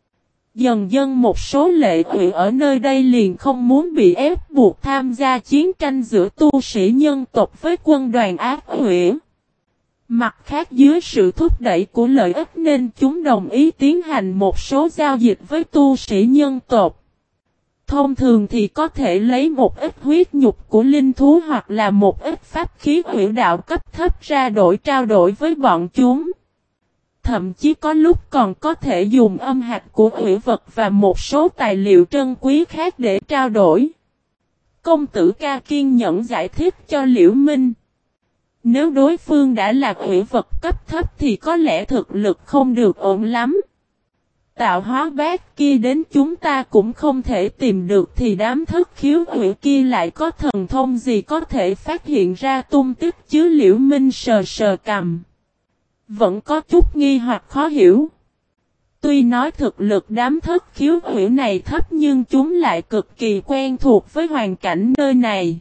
Dần dần một số lệ hủy ở nơi đây liền không muốn bị ép buộc tham gia chiến tranh giữa tu sĩ nhân tộc với quân đoàn ác hủy. Mặt khác dưới sự thúc đẩy của lợi ích nên chúng đồng ý tiến hành một số giao dịch với tu sĩ nhân tộc. Thông thường thì có thể lấy một ít huyết nhục của linh thú hoặc là một ít pháp khí hủy đạo cấp thấp ra trao đổi với bọn chúng. Thậm chí có lúc còn có thể dùng âm hạch của hủy vật và một số tài liệu trân quý khác để trao đổi. Công tử ca kiên nhẫn giải thích cho Liễu Minh. Nếu đối phương đã là hủy vật cấp thấp thì có lẽ thực lực không được ổn lắm. Tạo hóa bát kia đến chúng ta cũng không thể tìm được thì đám thất khiếu hủy kia lại có thần thông gì có thể phát hiện ra tung tích chứ? Liễu Minh sờ sờ cằm. Vẫn có chút nghi hoặc khó hiểu. Tuy nói thực lực đám thất khiếu hủy này thấp nhưng chúng lại cực kỳ quen thuộc với hoàn cảnh nơi này.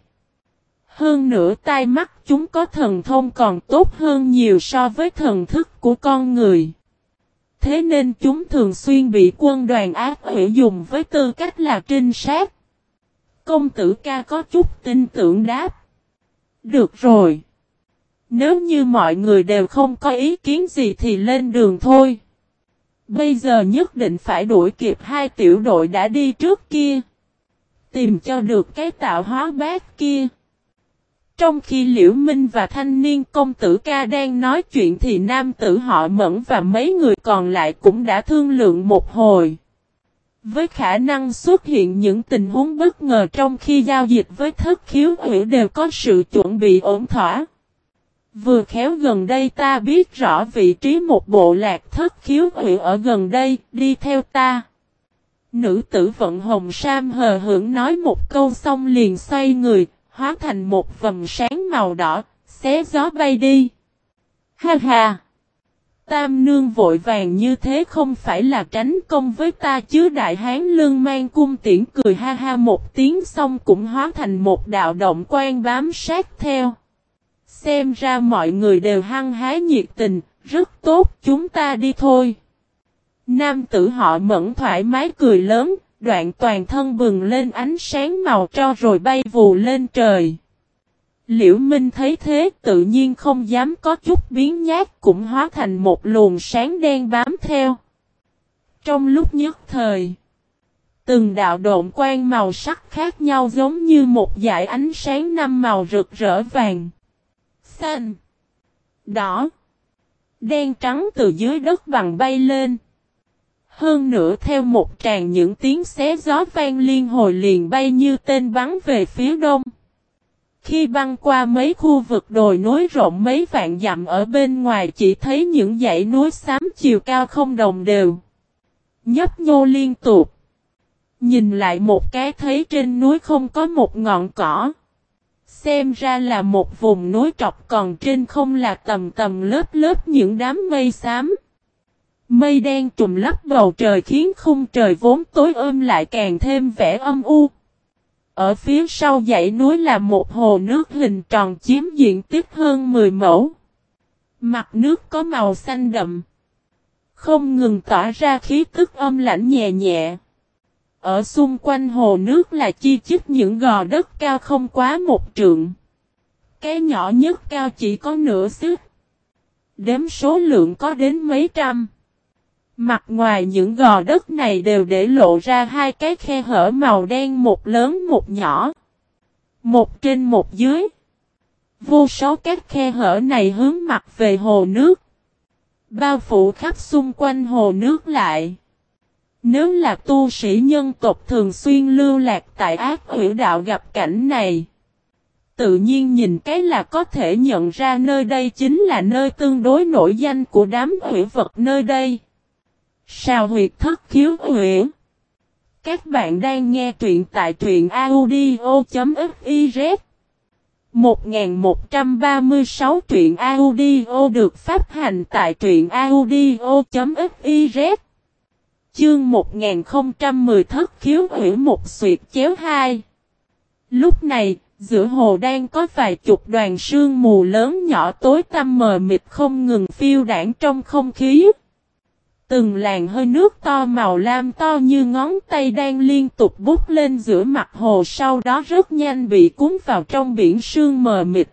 Hơn nữa tai mắt chúng có thần thông còn tốt hơn nhiều so với thần thức của con người. Thế nên chúng thường xuyên bị quân đoàn ác hủy dùng với tư cách là trinh sát. Công tử ca có chút tin tưởng đáp. Được rồi. Nếu như mọi người đều không có ý kiến gì thì lên đường thôi. Bây giờ nhất định phải đuổi kịp hai tiểu đội đã đi trước kia. Tìm cho được cái tạo hóa bát kia. Trong khi Liễu Minh và thanh niên công tử ca đang nói chuyện thì nam tử họ Mẫn và mấy người còn lại cũng đã thương lượng một hồi. Với khả năng xuất hiện những tình huống bất ngờ trong khi giao dịch với thất khiếu hủy đều có sự chuẩn bị ổn thỏa. Vừa khéo gần đây ta biết rõ vị trí một bộ lạc thất khiếu hủy ở gần đây, đi theo ta. Nữ tử vận hồng sam hờ hững nói một câu xong liền xoay người, hóa thành một vầng sáng màu đỏ, xé gió bay đi. Ha ha! Tam nương vội vàng như thế không phải là tránh công với ta chứ? Đại hán lưng mang cung tiễn cười ha ha một tiếng xong cũng hóa thành một đạo động quan bám sát theo. Xem ra mọi người đều hăng hái nhiệt tình, rất tốt, chúng ta đi thôi. Nam tử họ Mẫn thoải mái cười lớn, đoạn toàn thân bừng lên ánh sáng màu tro rồi bay vù lên trời. Liễu Minh thấy thế tự nhiên không dám có chút biến nhát, cũng hóa thành một luồng sáng đen bám theo. Trong lúc nhất thời, Từng đạo độn quang màu sắc khác nhau giống như một dải ánh sáng năm màu rực rỡ vàng, xanh, đỏ, đen trắng từ dưới đất bằng bay lên. Hơn nữa theo một tràng những tiếng xé gió vang liên hồi liền bay như tên bắn về phía đông. Khi băng qua mấy khu vực đồi núi rộng mấy vạn dặm ở bên ngoài chỉ thấy những dãy núi xám chiều cao không đồng đều, nhấp nhô liên tục. Nhìn lại một cái thấy trên núi không có một ngọn cỏ. Xem ra là một vùng núi trọc, còn trên không là tầm tầm lớp lớp những đám mây xám. Mây đen trùm lấp bầu trời khiến khung trời vốn tối lại càng thêm vẻ âm u. Ở phía sau dãy núi là một hồ nước hình tròn chiếm diện tích hơn 10 mẫu. Mặt nước có màu xanh đậm, không ngừng tỏa ra khí tức âm lãnh nhẹ nhẹ. Ở xung quanh hồ nước là chi chít những gò đất cao không quá 1 trượng. Cái nhỏ nhất cao chỉ có nửa xích. Đếm số lượng có đến mấy trăm. Mặt ngoài những gò đất này đều để lộ ra 2 cái khe hở màu đen, một lớn một nhỏ. Một trên một dưới. Vô số các khe hở này hướng mặt về hồ nước, bao phủ khắp xung quanh hồ nước lại. Nếu là tu sĩ nhân tộc thường xuyên lưu lạc tại Ác Hủy Đạo gặp cảnh này, tự nhiên nhìn cái là có thể nhận ra nơi đây chính là nơi tương đối nổi danh của đám hủy vật nơi đây. Sào huyệt thất khiếu huyễn. Các bạn đang nghe truyện tại truyện audio.fiz. 1136 truyện audio được phát hành tại truyện audio.fiz. Chương 1010 thất khiếu huyễn một xuyệt chéo 2. Lúc này, giữa hồ đang có vài chục đoàn sương mù lớn nhỏ tối tăm mờ mịt không ngừng phiêu đãng trong không khí. Từng làn hơi nước to màu lam to như ngón tay đang liên tục bút lên giữa mặt hồ, sau đó rất nhanh bị cuốn vào trong biển sương mờ mịt.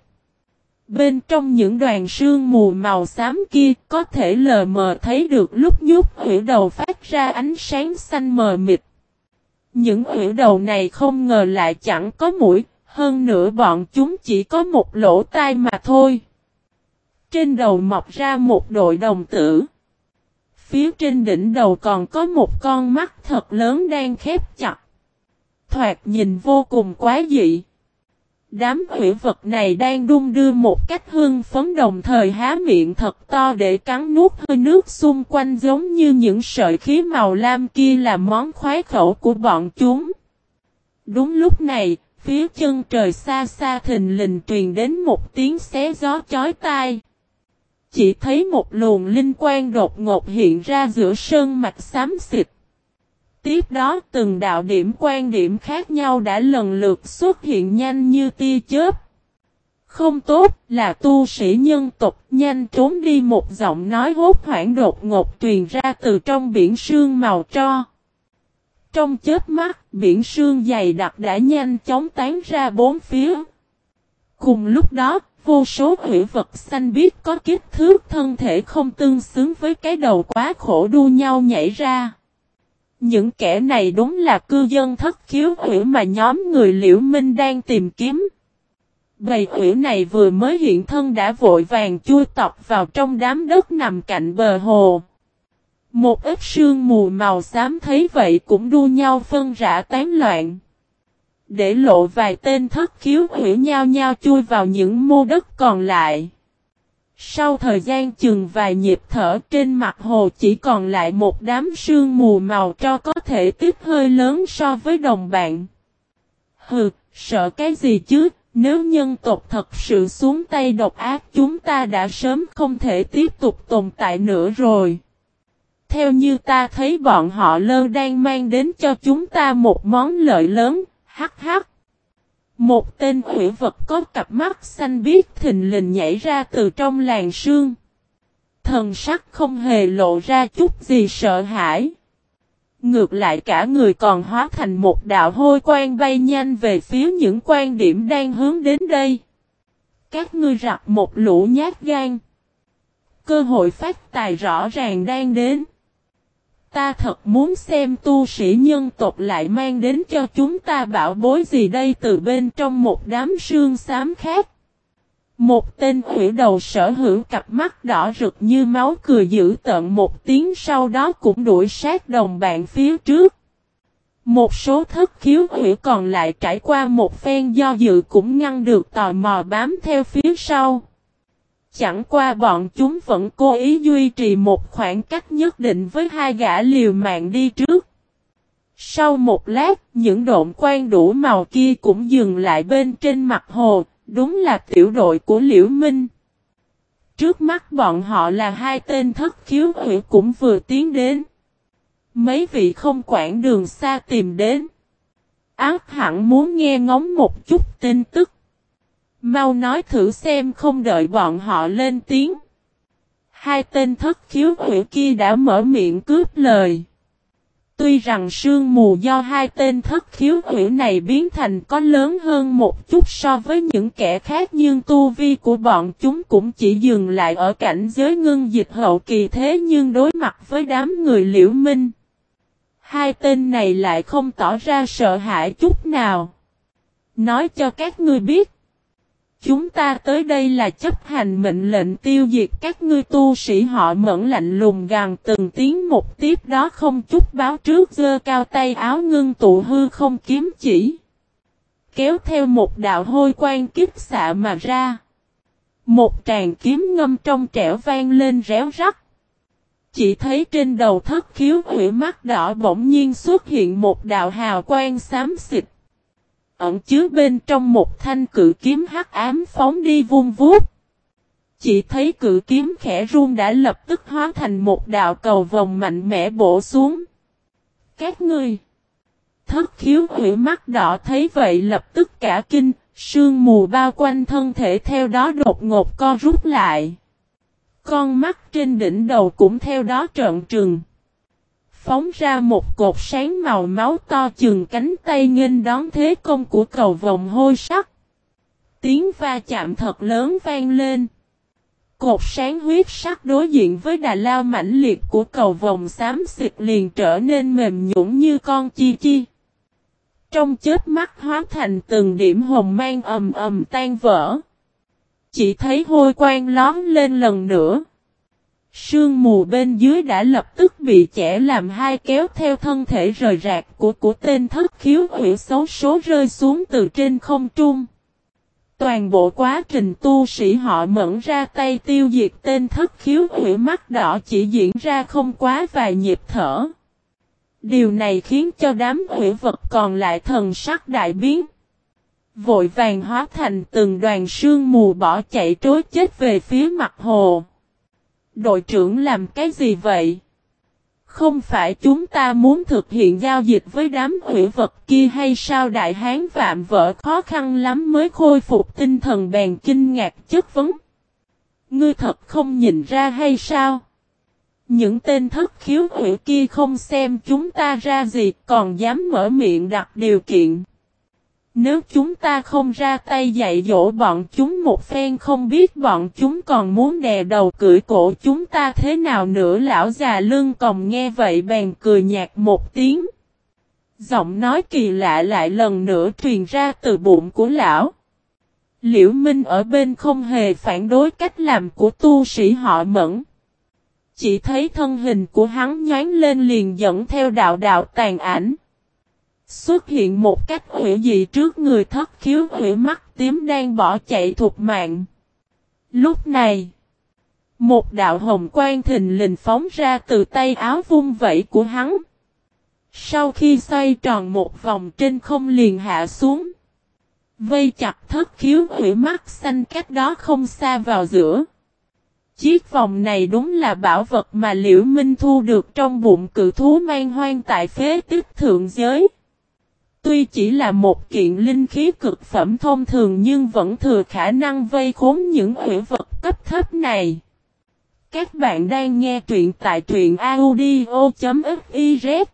Bên trong những đoàn sương mù màu xám kia có thể lờ mờ thấy được lúc nhúc hủy đầu phát ra ánh sáng xanh mờ mịt. Những hủy đầu này không ngờ lại chẳng có mũi, hơn nữa bọn chúng chỉ có một lỗ tai mà thôi. Trên đầu mọc ra một đội đồng tử. Phía trên đỉnh đầu còn có một con mắt thật lớn đang khép chặt. Thoạt nhìn vô cùng quái dị. Đám hủy vật này đang đung đưa một cách hưng phấn, đồng thời há miệng thật to để cắn nuốt hơi nước xung quanh, giống như những sợi khí màu lam kia là món khoái khẩu của bọn chúng. Đúng lúc này, phía chân trời xa xa thình lình truyền đến một tiếng xé gió chói tai. Chỉ thấy một luồng linh quang đột ngột hiện ra giữa sơn mạch xám xịt. Tiếp đó từng đạo điểm quan điểm khác nhau đã lần lượt xuất hiện nhanh như tia chớp. Không tốt, là tu sĩ nhân tộc, nhanh trốn đi, một giọng nói hốt hoảng đột ngột truyền ra từ trong biển sương màu tro. Trong chớp mắt, biển sương dày đặc đã nhanh chóng tán ra bốn phía. Cùng lúc đó, vô số hủy vật xanh biếc có kích thước thân thể không tương xứng với cái đầu quá khổ đua nhau nhảy ra. Những kẻ này đúng là cư dân thất khiếu hủy mà nhóm người Liễu Minh đang tìm kiếm. Bầy hủy này vừa mới hiện thân đã vội vàng chui tọt vào trong đám đất nằm cạnh bờ hồ. Một ít sương mù màu xám thấy vậy cũng đua nhau phân rã tán loạn. Để lộ vài tên thất khiếu hủy nhao nhao chui vào những mô đất còn lại. Sau thời gian chừng vài nhịp thở, trên mặt hồ chỉ còn lại một đám sương mù màu tro có thể tích hơi lớn so với đồng bạn. Hừ, sợ cái gì chứ, nếu nhân tộc thật sự xuống tay độc ác chúng ta đã sớm không thể tiếp tục tồn tại nữa rồi. Theo như ta thấy bọn họ Lơ đang mang đến cho chúng ta một món lợi lớn, hắc hắc. Một tên hủy vật có cặp mắt xanh biếc thình lình nhảy ra từ trong làn sương. Thần sắc không hề lộ ra chút gì sợ hãi. Ngược lại cả người còn hóa thành một đạo hôi quang bay nhanh về phía những quan điểm đang hướng đến đây. Các ngươi rặt một lũ nhát gan. Cơ hội phát tài rõ ràng đang đến. Ta thật muốn xem tu sĩ nhân tộc lại mang đến cho chúng ta bảo bối gì đây từ bên trong một đám sương xám khác. Một tên khỉ đầu sở hữu cặp mắt đỏ rực như máu cười dữ tợn một tiếng sau đó cũng đuổi sát đồng bạn phía trước. Một số thất khiếu khỉ còn lại trải qua một phen do dự cũng ngăn được tò mò bám theo phía sau. Chẳng qua bọn chúng vẫn cố ý duy trì một khoảng cách nhất định với hai gã liều mạng đi trước. Sau một lát, những độn quang đủ màu kia cũng dừng lại bên trên mặt hồ, đúng là tiểu đội của Liễu Minh. Trước mắt bọn họ là hai tên thất khiếu khỉ cũng vừa tiến đến. Mấy vị không quản đường xa tìm đến. Ác hẳn muốn nghe ngóng một chút tin tức. Mau nói thử xem không đợi bọn họ lên tiếng. Hai tên thất khiếu khỉ kia đã mở miệng cướp lời. Tuy rằng sương mù do hai tên thất khiếu khỉ này biến thành có lớn hơn một chút so với những kẻ khác nhưng tu vi của bọn chúng cũng chỉ dừng lại ở cảnh giới ngưng dịch hậu kỳ thế nhưng đối mặt với đám người Liễu Minh. Hai tên này lại không tỏ ra sợ hãi chút nào. Nói cho các ngươi biết. Chúng ta tới đây là chấp hành mệnh lệnh tiêu diệt các ngươi tu sĩ họ Mẫn lạnh lùng gằn từng tiếng một tiếp đó không chút báo trước giơ cao tay áo ngưng tụ hư không kiếm chỉ. Kéo theo một đạo hôi quang kiếp xạ mà ra. Một tràng kiếm ngâm trong trẻo vang lên réo rắt. Chỉ thấy trên đầu thất khiếu khỉ mắt đỏ bỗng nhiên xuất hiện một đạo hào quang xám xịt. Ẩn chứa bên trong một thanh cự kiếm hắc ám phóng đi vun vút. Chỉ thấy cự kiếm khẽ run đã lập tức hóa thành một đạo cầu vồng mạnh mẽ bổ xuống. Các ngươi! Thất khiếu khỉ mắt đỏ thấy vậy lập tức cả kinh, sương mù bao quanh thân thể theo đó đột ngột co rút lại. Con mắt trên đỉnh đầu cũng theo đó trợn trừng. Phóng ra một cột sáng màu máu to chừng cánh tay nghênh đón thế công của cầu vồng hôi sắc. Tiếng va chạm thật lớn vang lên. Cột sáng huyết sắc đối diện với đà lao mãnh liệt của cầu vồng xám xịt liền trở nên mềm nhũn như con chi chi. Trong chớp mắt hóa thành từng điểm hồng mang ầm ầm tan vỡ. Chỉ thấy hôi quang lóm lên lần nữa. Sương mù bên dưới đã lập tức bị chẻ làm hai kéo theo thân thể rời rạc của tên thất khiếu khỉ xấu số rơi xuống từ trên không trung. Toàn bộ quá trình tu sĩ họ Mẫn ra tay tiêu diệt tên thất khiếu khỉ mắt đỏ chỉ diễn ra không quá vài nhịp thở. Điều này khiến cho đám khỉ vật còn lại thần sắc đại biến. Vội vàng hóa thành từng đoàn sương mù bỏ chạy trối chết về phía mặt hồ. Đội trưởng làm cái gì vậy? Không phải chúng ta muốn thực hiện giao dịch với đám quỷ vật kia hay sao? Đại hán vạm vỡ khó khăn lắm mới khôi phục tinh thần bèn kinh ngạc chất vấn. Ngươi thật không nhìn ra hay sao? Những tên thất khiếu quỷ kia không xem chúng ta ra gì còn dám mở miệng đặt điều kiện. Nếu chúng ta không ra tay dạy dỗ bọn chúng một phen không biết bọn chúng còn muốn đè đầu cưỡi cổ chúng ta thế nào nữa. Lão già lưng còng nghe vậy bèn cười nhạt một tiếng. Giọng nói kỳ lạ lại lần nữa truyền ra từ bụng của lão. Liễu Minh ở bên không hề phản đối cách làm của tu sĩ họ Mẫn. Chỉ thấy thân hình của hắn nhoáng lên liền dẫn theo đạo đạo tàn ảnh. Xuất hiện một cách hủy dị trước người thất khiếu hủy mắt tím đang bỏ chạy thục mạng. Lúc này, một đạo hồng quang thình lình phóng ra từ tay áo vung vẩy của hắn. Sau khi xoay tròn một vòng trên không liền hạ xuống. Vây chặt thất khiếu hủy mắt xanh cách đó không xa vào giữa. Chiếc vòng này đúng là bảo vật mà Liễu Minh thu được trong bụng cự thú man hoang tại phế tích thượng giới. Tuy chỉ là một kiện linh khí cực phẩm thông thường nhưng vẫn thừa khả năng vây khốn những quỷ vật cấp thấp này. Các bạn đang nghe truyện tại truyện audio.fiz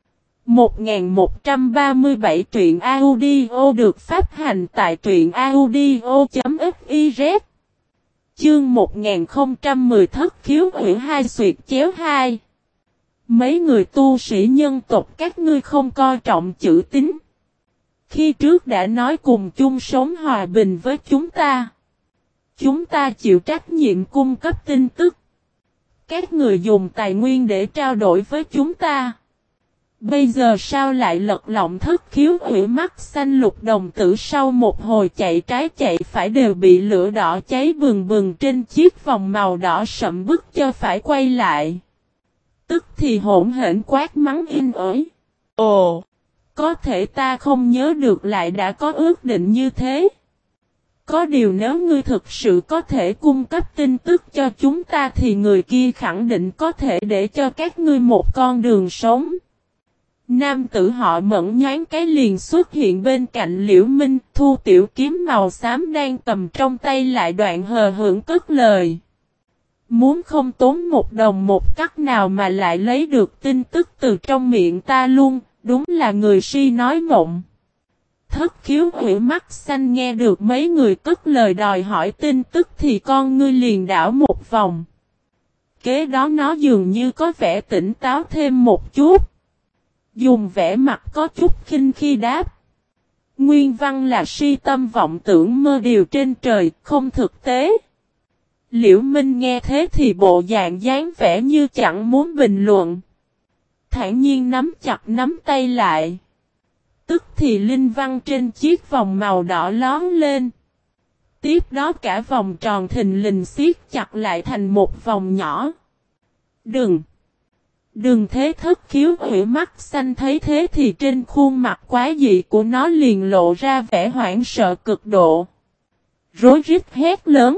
1137 truyện audio được phát hành tại truyện audio.fiz. Chương 1010 thất khiếu hủy hai xuyệt chéo 2. Mấy người tu sĩ nhân tộc các ngươi không coi trọng chữ tín. Khi trước đã nói cùng chung sống hòa bình với chúng ta. Chúng ta chịu trách nhiệm cung cấp tin tức. Các người dùng tài nguyên để trao đổi với chúng ta. Bây giờ sao lại lật lọng thất khiếu hủy mắt xanh lục đồng tử sau một hồi chạy trái chạy phải đều bị lửa đỏ cháy bừng bừng trên chiếc vòng màu đỏ sậm bức cho phải quay lại. Tức thì hỗn hển quát mắng in ới. Ồ! Có thể ta không nhớ được lại đã có ước định như thế. Có điều nếu ngươi thực sự có thể cung cấp tin tức cho chúng ta thì người kia khẳng định có thể để cho các ngươi một con đường sống. Nam tử họ Mẫn nhoáng cái liền xuất hiện bên cạnh Liễu Minh, thu tiểu kiếm màu xám đang cầm trong tay lại đoạn hờ hững cất lời. Muốn không tốn một đồng một cắc nào mà lại lấy được tin tức từ trong miệng ta luôn, đúng là người si nói mộng. Thất khiếu hủy mắt xanh nghe được mấy người cất lời đòi hỏi tin tức thì con ngươi liền đảo một vòng. Kế đó nó dường như có vẻ tỉnh táo thêm một chút. Dùng vẻ mặt có chút khinh khi đáp. Nguyên văn là si tâm vọng tưởng mơ điều trên trời, không thực tế. Liễu Minh nghe thế thì bộ dạng dáng vẻ như chẳng muốn bình luận. Thản nhiên nắm chặt nắm tay lại. Tức thì linh văn trên chiếc vòng màu đỏ lón lên. Tiếp đó cả vòng tròn thình lình siết chặt lại thành một vòng nhỏ. Đừng thế thất khiếu hủy mắt xanh thấy thế thì trên khuôn mặt quái dị của nó liền lộ ra vẻ hoảng sợ cực độ. Rối rít hét lớn.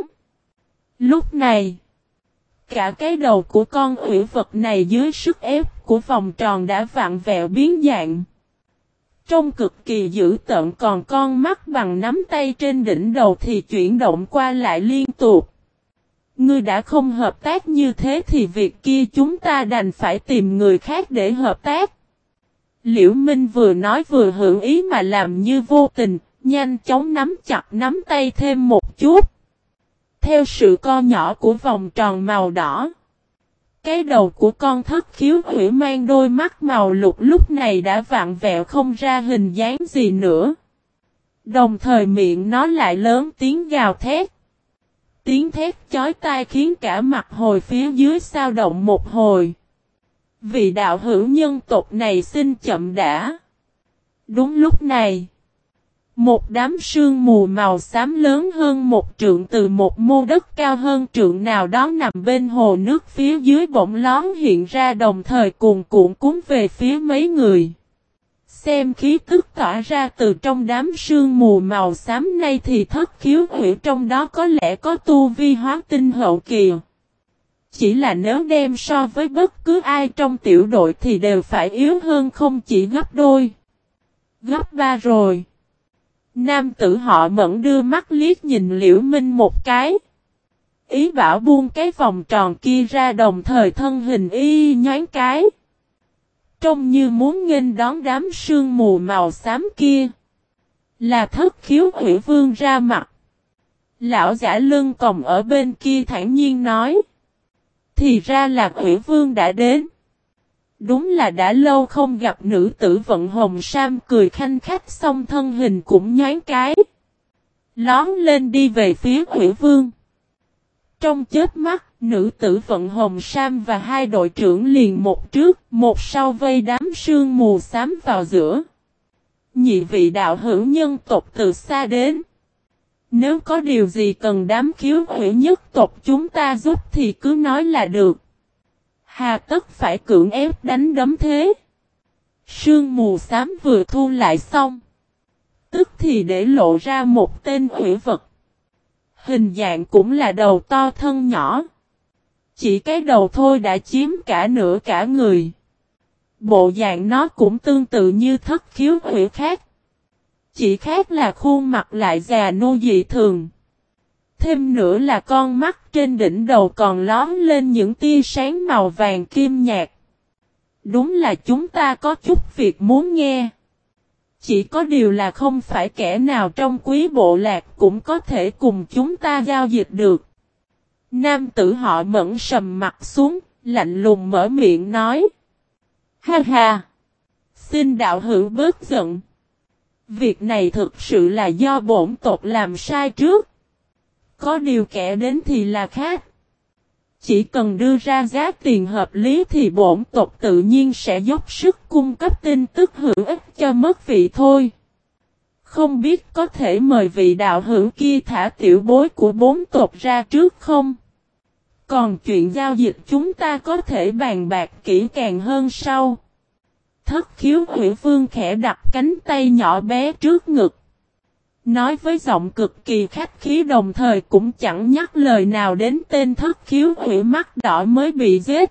Lúc này, cả cái đầu của con hủy vật này dưới sức ép của vòng tròn đã vặn vẹo biến dạng. Trông cực kỳ dữ tợn còn con mắt bằng nắm tay trên đỉnh đầu thì chuyển động qua lại liên tục. Ngươi đã không hợp tác như thế thì việc kia chúng ta đành phải tìm người khác để hợp tác. Liễu Minh vừa nói vừa hưởng ý mà làm như vô tình, nhanh chóng nắm chặt nắm tay thêm một chút. Theo sự co nhỏ của vòng tròn màu đỏ, cái đầu của con thất khiếu hủy mang đôi mắt màu lục lúc này đã vặn vẹo không ra hình dáng gì nữa. Đồng thời miệng nó lại lớn tiếng gào thét. Tiếng thét chói tai khiến cả mặt hồi phía dưới xao động một hồi. Vị đạo hữu nhân tộc này xin chậm đã. Đúng lúc này, một đám sương mù màu xám lớn hơn một trượng từ một mô đất cao hơn trượng nào đó nằm bên hồ nước phía dưới bỗng lón hiện ra đồng thời cuồn cuộn cuốn về phía mấy người. Xem khí tức tỏa ra từ trong đám sương mù màu xám này thì thất khiếu hủy trong đó có lẽ có tu vi hóa tinh hậu kỳ. Chỉ là nếu đem so với bất cứ ai trong tiểu đội thì đều phải yếu hơn không chỉ gấp đôi. Gấp ba rồi. Nam tử họ Mẫn đưa mắt liếc nhìn Liễu Minh một cái. Ý bảo buông cái vòng tròn kia ra đồng thời thân hình nhoáng cái. Trông như muốn nghênh đón đám sương mù màu xám kia. Là thất khiếu hủy vương ra mặt. Lão giả lưng còng ở bên kia thản nhiên nói. Thì ra là hủy vương đã đến. Đúng là đã lâu không gặp nữ tử vận hồng sam cười khanh khách xong thân hình cũng nhoáng cái. Lón lên đi về phía hủy vương. Trong chớp mắt, nữ tử vận hồng sam và hai đội trưởng liền một trước, một sau vây đám sương mù xám vào giữa. Nhị vị đạo hữu nhân tộc từ xa đến. Nếu có điều gì cần đám khiếu hủy nhất tộc chúng ta giúp thì cứ nói là được. Hà tất phải cưỡng ép đánh đấm thế. Sương mù xám vừa thu lại xong. Tức thì để lộ ra một tên hủy vật. Hình dạng cũng là đầu to thân nhỏ. Chỉ cái đầu thôi đã chiếm cả nửa cả người. Bộ dạng nó cũng tương tự như thất khiếu hủy khác. Chỉ khác là khuôn mặt lại già nua dị thường. Thêm nữa là con mắt trên đỉnh đầu còn lóm lên những tia sáng màu vàng kim nhạt. Đúng là chúng ta có chút việc muốn nghe. Chỉ có điều là không phải kẻ nào trong quý bộ lạc cũng có thể cùng chúng ta giao dịch được. Nam tử họ Mẫn sầm mặt xuống, lạnh lùng mở miệng nói. Ha ha! Xin đạo hữu bớt giận. Việc này thực sự là do bổn tộc làm sai trước. Có điều kẻ đến thì là khác. Chỉ cần đưa ra giá tiền hợp lý thì bổn tộc tự nhiên sẽ dốc sức cung cấp tin tức hữu ích cho mất vị thôi. Không biết có thể mời vị đạo hữu kia thả tiểu bối của bốn tộc ra trước không? Còn chuyện giao dịch chúng ta có thể bàn bạc kỹ càng hơn sau. Thất khiếu hủy vương khẽ đặt cánh tay nhỏ bé trước ngực. Nói với giọng cực kỳ khách khí, đồng thời cũng chẳng nhắc lời nào đến tên thất khiếu hủy mắt đỏ mới bị giết.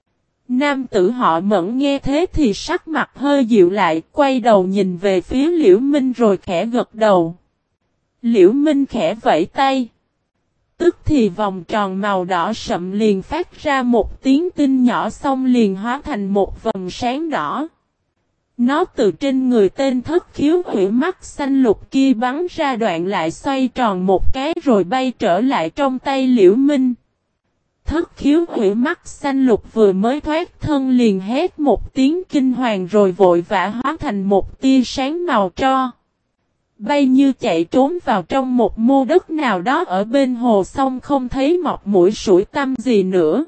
Nam tử họ Mẫn nghe thế thì sắc mặt hơi dịu lại, quay đầu nhìn về phía Liễu Minh rồi khẽ gật đầu. Liễu Minh khẽ vẫy tay. Tức thì vòng tròn màu đỏ sậm liền phát ra một tiếng tinh nhỏ, xong liền hóa thành một vầng sáng đỏ. Nó từ trên người tên thất khiếu hủy mắt xanh lục kia bắn ra, đoạn lại xoay tròn một cái rồi bay trở lại trong tay Liễu Minh. Thất khiếu hủy mắt xanh lục vừa mới thoát thân liền hét một tiếng kinh hoàng rồi vội vã hóa thành một tia sáng màu tro. Bay như chạy trốn vào trong một mô đất nào đó ở bên hồ, xong không thấy mọc mũi sủi tăm gì nữa.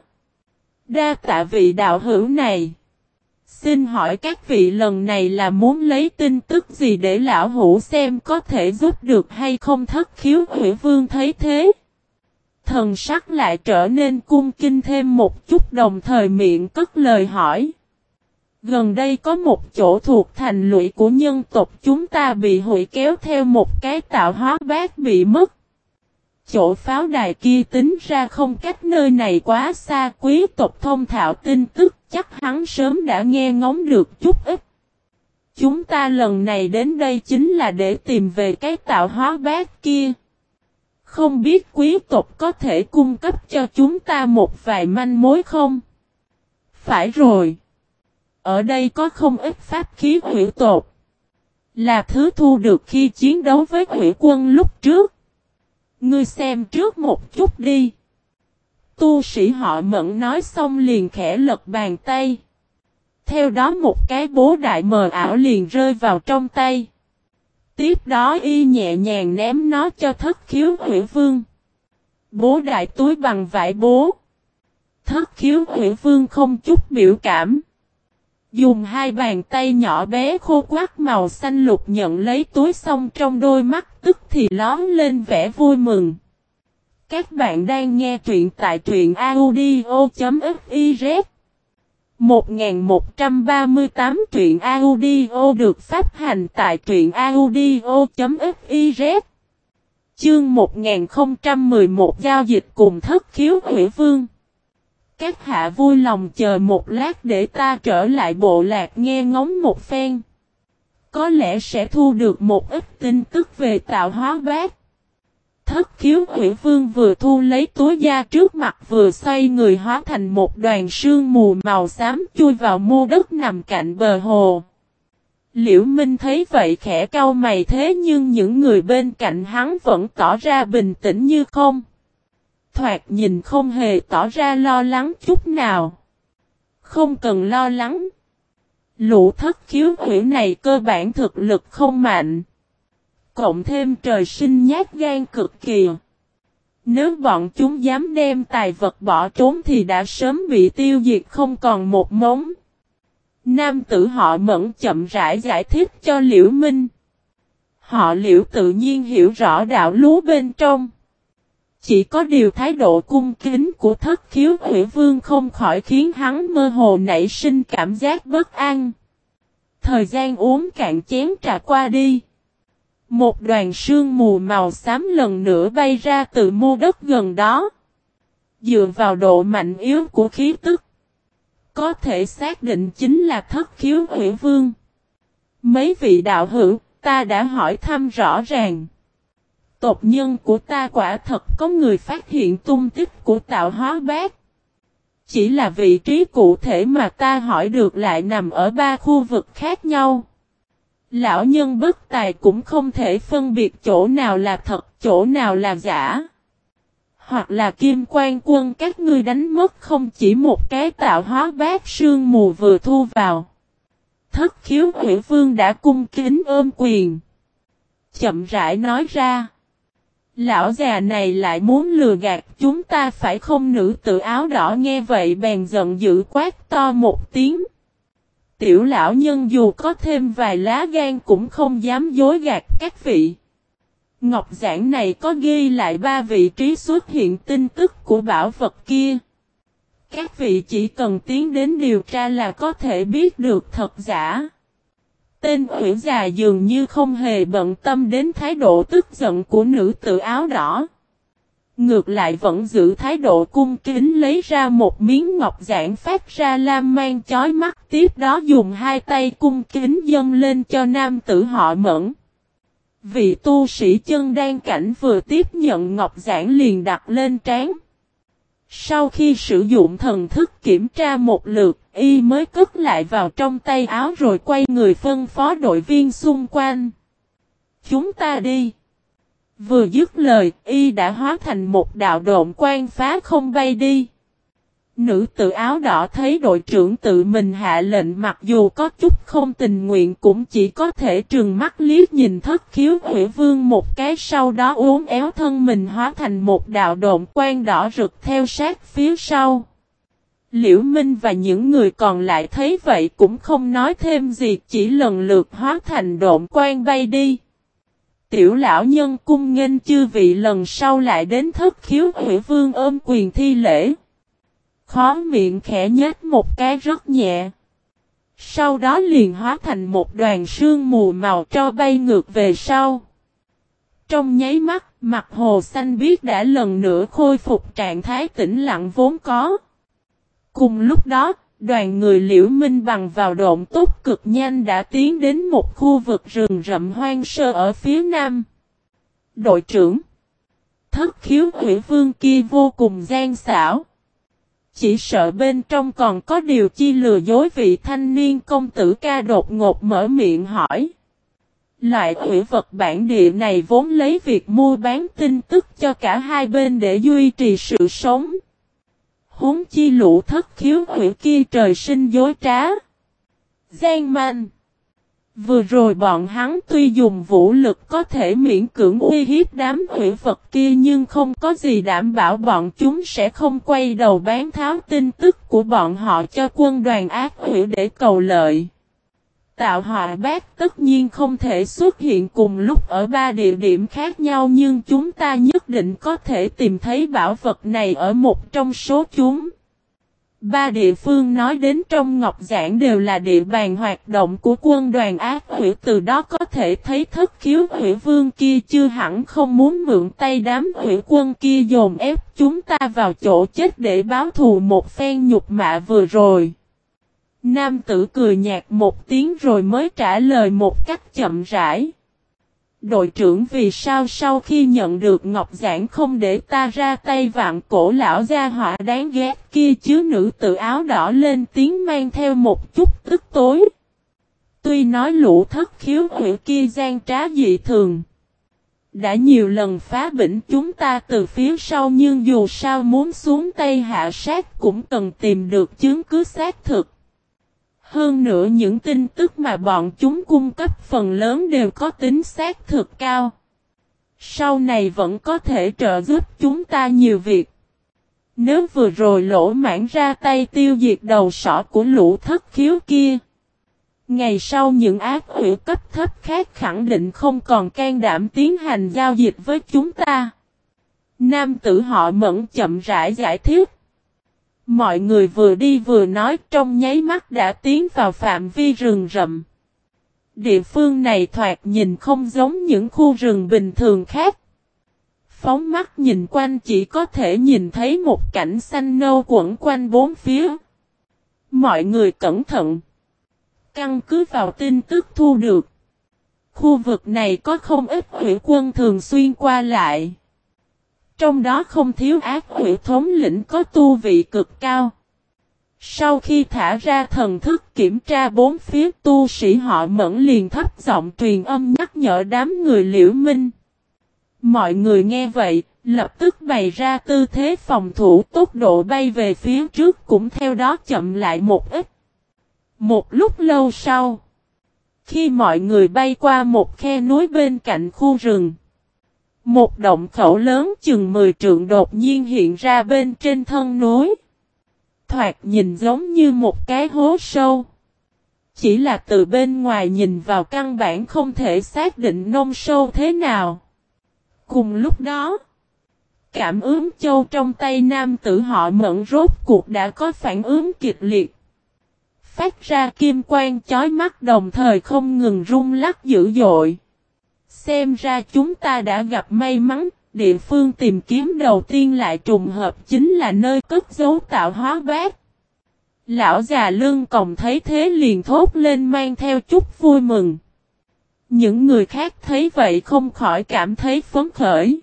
Đa tạ vị đạo hữu này. Xin hỏi các vị lần này là muốn lấy tin tức gì để lão hữu xem có thể giúp được hay không? Thất khiếu hủy vương thấy thế, thần sắc lại trở nên cung kính thêm một chút, đồng thời miệng cất lời hỏi. Gần đây có một chỗ thuộc thành lũy của nhân tộc chúng ta bị hủy, kéo theo một cái tạo hóa bát bị mất. Chỗ pháo đài kia tính ra không cách nơi này quá xa, quý tộc thông thạo tin tức chắc hắn sớm đã nghe ngóng được chút ít. Chúng ta lần này đến đây chính là để tìm về cái tạo hóa bát kia. Không biết quý tộc có thể cung cấp cho chúng ta một vài manh mối không? Phải rồi. Ở đây có không ít pháp khí hủy tộc. Là thứ thu được khi chiến đấu với hủy quân lúc trước. Ngươi xem trước một chút đi. Tu sĩ họ Mẫn nói xong liền khẽ lật bàn tay. Theo đó một cái bố đại mờ ảo liền rơi vào trong tay. Tiếp đó y nhẹ nhàng ném nó cho thất khiếu hủy vương. Bố đại túi bằng vải bố. Thất khiếu hủy vương không chút biểu cảm. Dùng hai bàn tay nhỏ bé khô quắt màu xanh lục nhận lấy túi, xong trong đôi mắt tức thì lóm lên vẻ vui mừng. Các bạn đang nghe truyện tại truyện audio.fiz 1138 truyện audio được phát hành tại truyện audio.fiz. Chương 1011 giao dịch cùng thất khiếu hủy vương. Các hạ vui lòng chờ một lát để ta trở lại bộ lạc nghe ngóng một phen. Có lẽ sẽ thu được một ít tin tức về tạo hóa bát. Thất khiếu hủy vương vừa thu lấy túi da trước mặt, vừa xoay người hóa thành một đoàn sương mù màu xám chui vào mô đất nằm cạnh bờ hồ. Liễu Minh thấy vậy khẽ cau mày, thế nhưng những người bên cạnh hắn vẫn tỏ ra bình tĩnh như không. Thoạt nhìn không hề tỏ ra lo lắng chút nào. Không cần lo lắng. Lũ thất khiếu hủy này cơ bản thực lực không mạnh. Cộng thêm trời sinh nhát gan cực kỳ. Nếu bọn chúng dám đem tài vật bỏ trốn thì đã sớm bị tiêu diệt không còn một mống. Nam tử họ Mẫn chậm rãi giải thích cho Liễu Minh. Họ Liễu tự nhiên hiểu rõ đạo lú bên trong. Chỉ có điều thái độ cung kính của thất khiếu hủy vương không khỏi khiến hắn mơ hồ nảy sinh cảm giác bất an. Thời gian uống cạn chén trà qua đi. Một đoàn sương mù màu xám lần nữa bay ra từ mô đất gần đó. Dựa vào độ mạnh yếu của khí tức, có thể xác định chính là thất khiếu hủy vương. Mấy vị đạo hữu, ta đã hỏi thăm rõ ràng. Tộc nhân của ta quả thật có người phát hiện tung tích của tạo hóa bát. Chỉ là vị trí cụ thể mà ta hỏi được lại nằm ở 3 khu vực khác nhau. Lão nhân bất tài cũng không thể phân biệt chỗ nào là thật, chỗ nào là giả. Hoặc là Kim Quan Quân các ngươi đánh mất không chỉ một cái tạo hóa bát sương mù vừa thu vào. Thất khiếu Hủy Vương đã cung kính ôm quyền. Chậm rãi nói ra. Lão già này lại muốn lừa gạt chúng ta phải không? Nữ tử áo đỏ nghe vậy bèn giận dữ quát to một tiếng. Tiểu lão nhân dù có thêm vài lá gan cũng không dám dối gạt các vị. Ngọc giản này có ghi lại 3 vị trí xuất hiện tin tức của bảo vật kia. Các vị chỉ cần tiến đến điều tra là có thể biết được thật giả. Tên Hủy già dường như không hề bận tâm đến thái độ tức giận của nữ tử áo đỏ. Ngược lại vẫn giữ thái độ cung kính lấy ra một miếng ngọc giản phát ra lam mang chói mắt, tiếp đó dùng 2 tay cung kính dâng lên cho nam tử họ Mẫn. Vị tu sĩ chân đan cảnh vừa tiếp nhận ngọc giản liền đặt lên trán. Sau khi sử dụng thần thức kiểm tra một lượt, y mới cất lại vào trong tay áo rồi quay người phân phó đội viên xung quanh. Chúng ta đi. Vừa dứt lời, y đã hóa thành một đạo độn quang phá không bay đi. Nữ tử áo đỏ thấy đội trưởng tự mình hạ lệnh, mặc dù có chút không tình nguyện cũng chỉ có thể trừng mắt liếc nhìn Thất khiếu Hủy Vương một cái, sau đó uốn éo thân mình hóa thành một đạo độn quang đỏ rực theo sát phía sau. Liễu Minh và những người còn lại thấy vậy cũng không nói thêm gì, chỉ lần lượt hóa thành độn quang bay đi. Tiểu lão nhân cung nghênh chư vị lần sau lại đến. Thất khiếu Hủy Vương ôm quyền thi lễ. Khóe miệng khẽ nhếch một cái rất nhẹ. Sau đó liền hóa thành một đoàn sương mù màu tro bay ngược về sau. Trong nháy mắt, mặt hồ xanh biếc đã lần nữa khôi phục trạng thái tĩnh lặng vốn có. Cùng lúc đó, đoàn người Liễu Minh bằng vào độn tốc cực nhanh đã tiến đến một khu vực rừng rậm hoang sơ ở phía nam. Đội trưởng, Thất khiếu Hủy Vương kia vô cùng gian xảo. Chỉ sợ bên trong còn có điều chi lừa dối. Vị thanh niên công tử ca đột ngột mở miệng hỏi. Loại hủy vật bản địa này vốn lấy việc mua bán tin tức cho cả hai bên để duy trì sự sống. Huống chi lũ thất khiếu hủy kia trời sinh dối trá, gian manh. Vừa rồi bọn hắn tuy dùng vũ lực có thể miễn cưỡng uy hiếp đám hủy vật kia, nhưng không có gì đảm bảo bọn chúng sẽ không quay đầu bán tháo tin tức của bọn họ cho quân đoàn ác hủy để cầu lợi. Tạo họa bát tất nhiên không thể xuất hiện cùng lúc ở 3 địa điểm khác nhau, nhưng chúng ta nhất định có thể tìm thấy bảo vật này ở một trong số chúng. 3 địa phương nói đến trong ngọc giản đều là địa bàn hoạt động của quân đoàn ác hủy, từ đó có thể thấy Thất khiếu Hủy Vương kia chưa hẳn không muốn mượn tay đám hủy quân kia dồn ép chúng ta vào chỗ chết để báo thù một phen nhục mạ vừa rồi. Nam tử cười nhạt một tiếng rồi mới trả lời một cách chậm rãi. Đội trưởng, vì sao sau khi nhận được ngọc giản không để ta ra tay vặn cổ lão gia họa đáng ghét kia chứ? Nữ tử áo đỏ lên tiếng mang theo một chút tức tối. Tuy nói lũ thất khiếu hủy kia gian trá dị thường, đã nhiều lần phá bỉnh chúng ta từ phía sau, nhưng dù sao muốn xuống tay hạ sát cũng cần tìm được chứng cứ xác thực. Hơn nữa những tin tức mà bọn chúng cung cấp phần lớn đều có tính xác thực cao. Sau này vẫn có thể trợ giúp chúng ta nhiều việc. Nếu vừa rồi lỗ mãn ra tay tiêu diệt đầu sỏ của lũ thất khiếu kia, ngày sau những ác hủy cấp thấp khác khẳng định không còn can đảm tiến hành giao dịch với chúng ta. Nam tử họ Mẫn chậm rãi giải thích. Mọi người vừa đi vừa nói, trong nháy mắt đã tiến vào phạm vi rừng rậm. Địa phương này thoạt nhìn không giống những khu rừng bình thường khác. Phóng mắt nhìn quanh chỉ có thể nhìn thấy một cảnh xanh nâu quẩn quanh bốn phía. Mọi người cẩn thận. Căn cứ vào tin tức thu được, khu vực này có không ít hủy quân thường xuyên qua lại. Trong đó không thiếu ác hủy thống lĩnh có tu vị cực cao. Sau khi thả ra thần thức kiểm tra bốn phía, tu sĩ họ Mẫn liền thấp giọng truyền âm nhắc nhở đám người Liễu Minh. Mọi người nghe vậy, lập tức bày ra tư thế phòng thủ, tốc độ bay về phía trước cũng theo đó chậm lại một ít. Một lúc lâu sau, khi mọi người bay qua một khe núi bên cạnh khu rừng, một động khẩu lớn chừng 10 trượng đột nhiên hiện ra bên trên thân núi. Thoạt nhìn giống như một cái hố sâu. Chỉ là từ bên ngoài nhìn vào căn bản không thể xác định nông sâu thế nào. Cùng lúc đó, cảm ứng châu trong tay nam tử họ Mẫn rốt cuộc đã có phản ứng kịch liệt. Phát ra kim quang chói mắt đồng thời không ngừng rung lắc dữ dội. Xem ra chúng ta đã gặp may mắn, địa phương tìm kiếm đầu tiên lại trùng hợp chính là nơi cất giấu tạo hóa bát. Lão già lưng còng thấy thế liền thốt lên mang theo chút vui mừng. Những người khác thấy vậy không khỏi cảm thấy phấn khởi.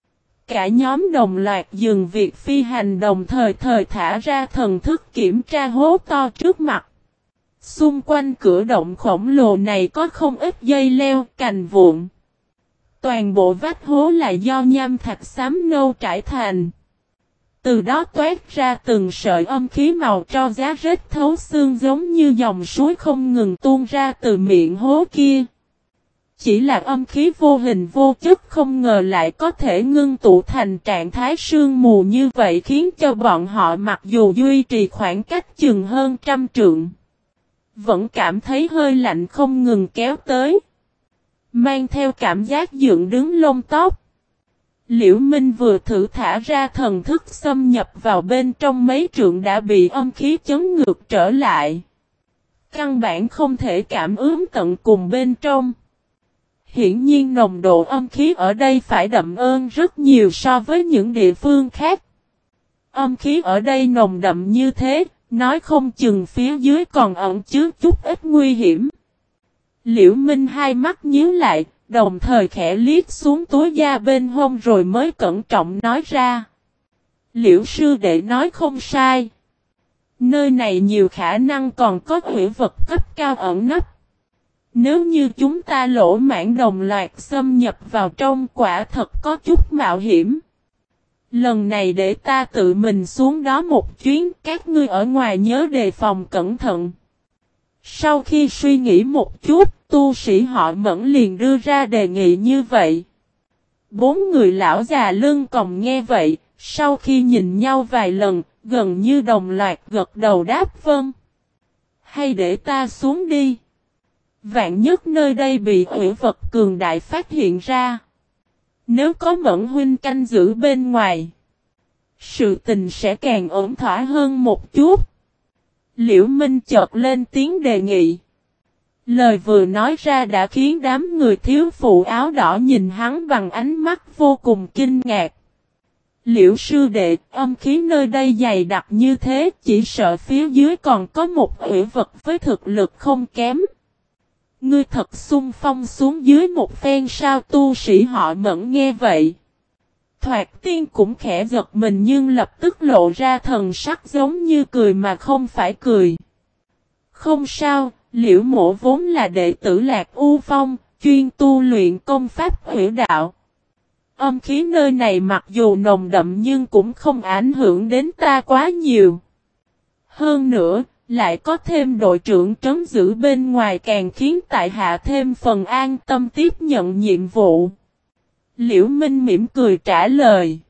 Cả nhóm đồng loạt dừng việc phi hành đồng thời thả ra thần thức kiểm tra hố to trước mặt. Xung quanh cửa động khổng lồ này có không ít dây leo, cành vụn. Toàn bộ vách hố là do nham thạch xám nâu trải thành. Từ đó toát ra từng sợi âm khí màu tro giá rết thấu xương giống như dòng suối không ngừng tuôn ra từ miệng hố kia. Chỉ là âm khí vô hình vô chất không ngờ lại có thể ngưng tụ thành trạng thái sương mù như vậy khiến cho bọn họ mặc dù duy trì khoảng cách chừng hơn 100 trượng. Vẫn cảm thấy hơi lạnh không ngừng kéo tới. Mang theo cảm giác dựng đứng lông tóc. Liễu Minh vừa thử thả ra thần thức xâm nhập vào bên trong mấy trượng đã bị âm khí chấn ngược trở lại. Căn bản không thể cảm ứng tận cùng bên trong. Hiển nhiên nồng độ âm khí ở đây phải đậm hơn rất nhiều so với những địa phương khác. Âm khí ở đây nồng đậm như thế, nói không chừng phía dưới còn ẩn chứa chút ít nguy hiểm. Liễu Minh hai mắt nhíu lại, đồng thời khẽ liếc xuống túi da bên hông rồi mới cẩn trọng nói ra. Liễu sư đệ nói không sai. Nơi này nhiều khả năng còn có huyễn vật cấp cao ẩn nấp. Nếu như chúng ta lỗ mãn đồng loạt xâm nhập vào trong quả thật có chút mạo hiểm. Lần này để ta tự mình xuống đó một chuyến, các ngươi ở ngoài nhớ đề phòng cẩn thận. Sau khi suy nghĩ một chút, tu sĩ họ Mẫn liền đưa ra đề nghị như vậy. Bốn người lão già lưng còng nghe vậy, sau khi nhìn nhau vài lần, gần như đồng loạt gật đầu đáp vâng. Hay để ta xuống đi. Vạn nhất nơi đây bị huyễn vật cường đại phát hiện ra. Nếu có Mẫn huynh canh giữ bên ngoài, sự tình sẽ càng ổn thỏa hơn một chút. Liễu Minh chợt lên tiếng đề nghị. Lời vừa nói ra đã khiến đám người thiếu phụ áo đỏ nhìn hắn bằng ánh mắt vô cùng kinh ngạc. Liễu sư đệ, âm khí nơi đây dày đặc như thế, chỉ sợ phía dưới còn có một huyễn vật với thực lực không kém. Ngươi thật xung phong xuống dưới một phen sao? Tu sĩ họ Mẫn nghe vậy. Thoạt tiên cũng khẽ giật mình nhưng lập tức lộ ra thần sắc giống như cười mà không phải cười. Không sao, Liễu mộ vốn là đệ tử Lạc U Phong, chuyên tu luyện công pháp huyễn đạo. Âm khí nơi này mặc dù nồng đậm nhưng cũng không ảnh hưởng đến ta quá nhiều. Hơn nữa, lại có thêm đội trưởng trấn giữ bên ngoài càng khiến tại hạ thêm phần an tâm tiếp nhận nhiệm vụ. Liễu Minh mỉm cười trả lời.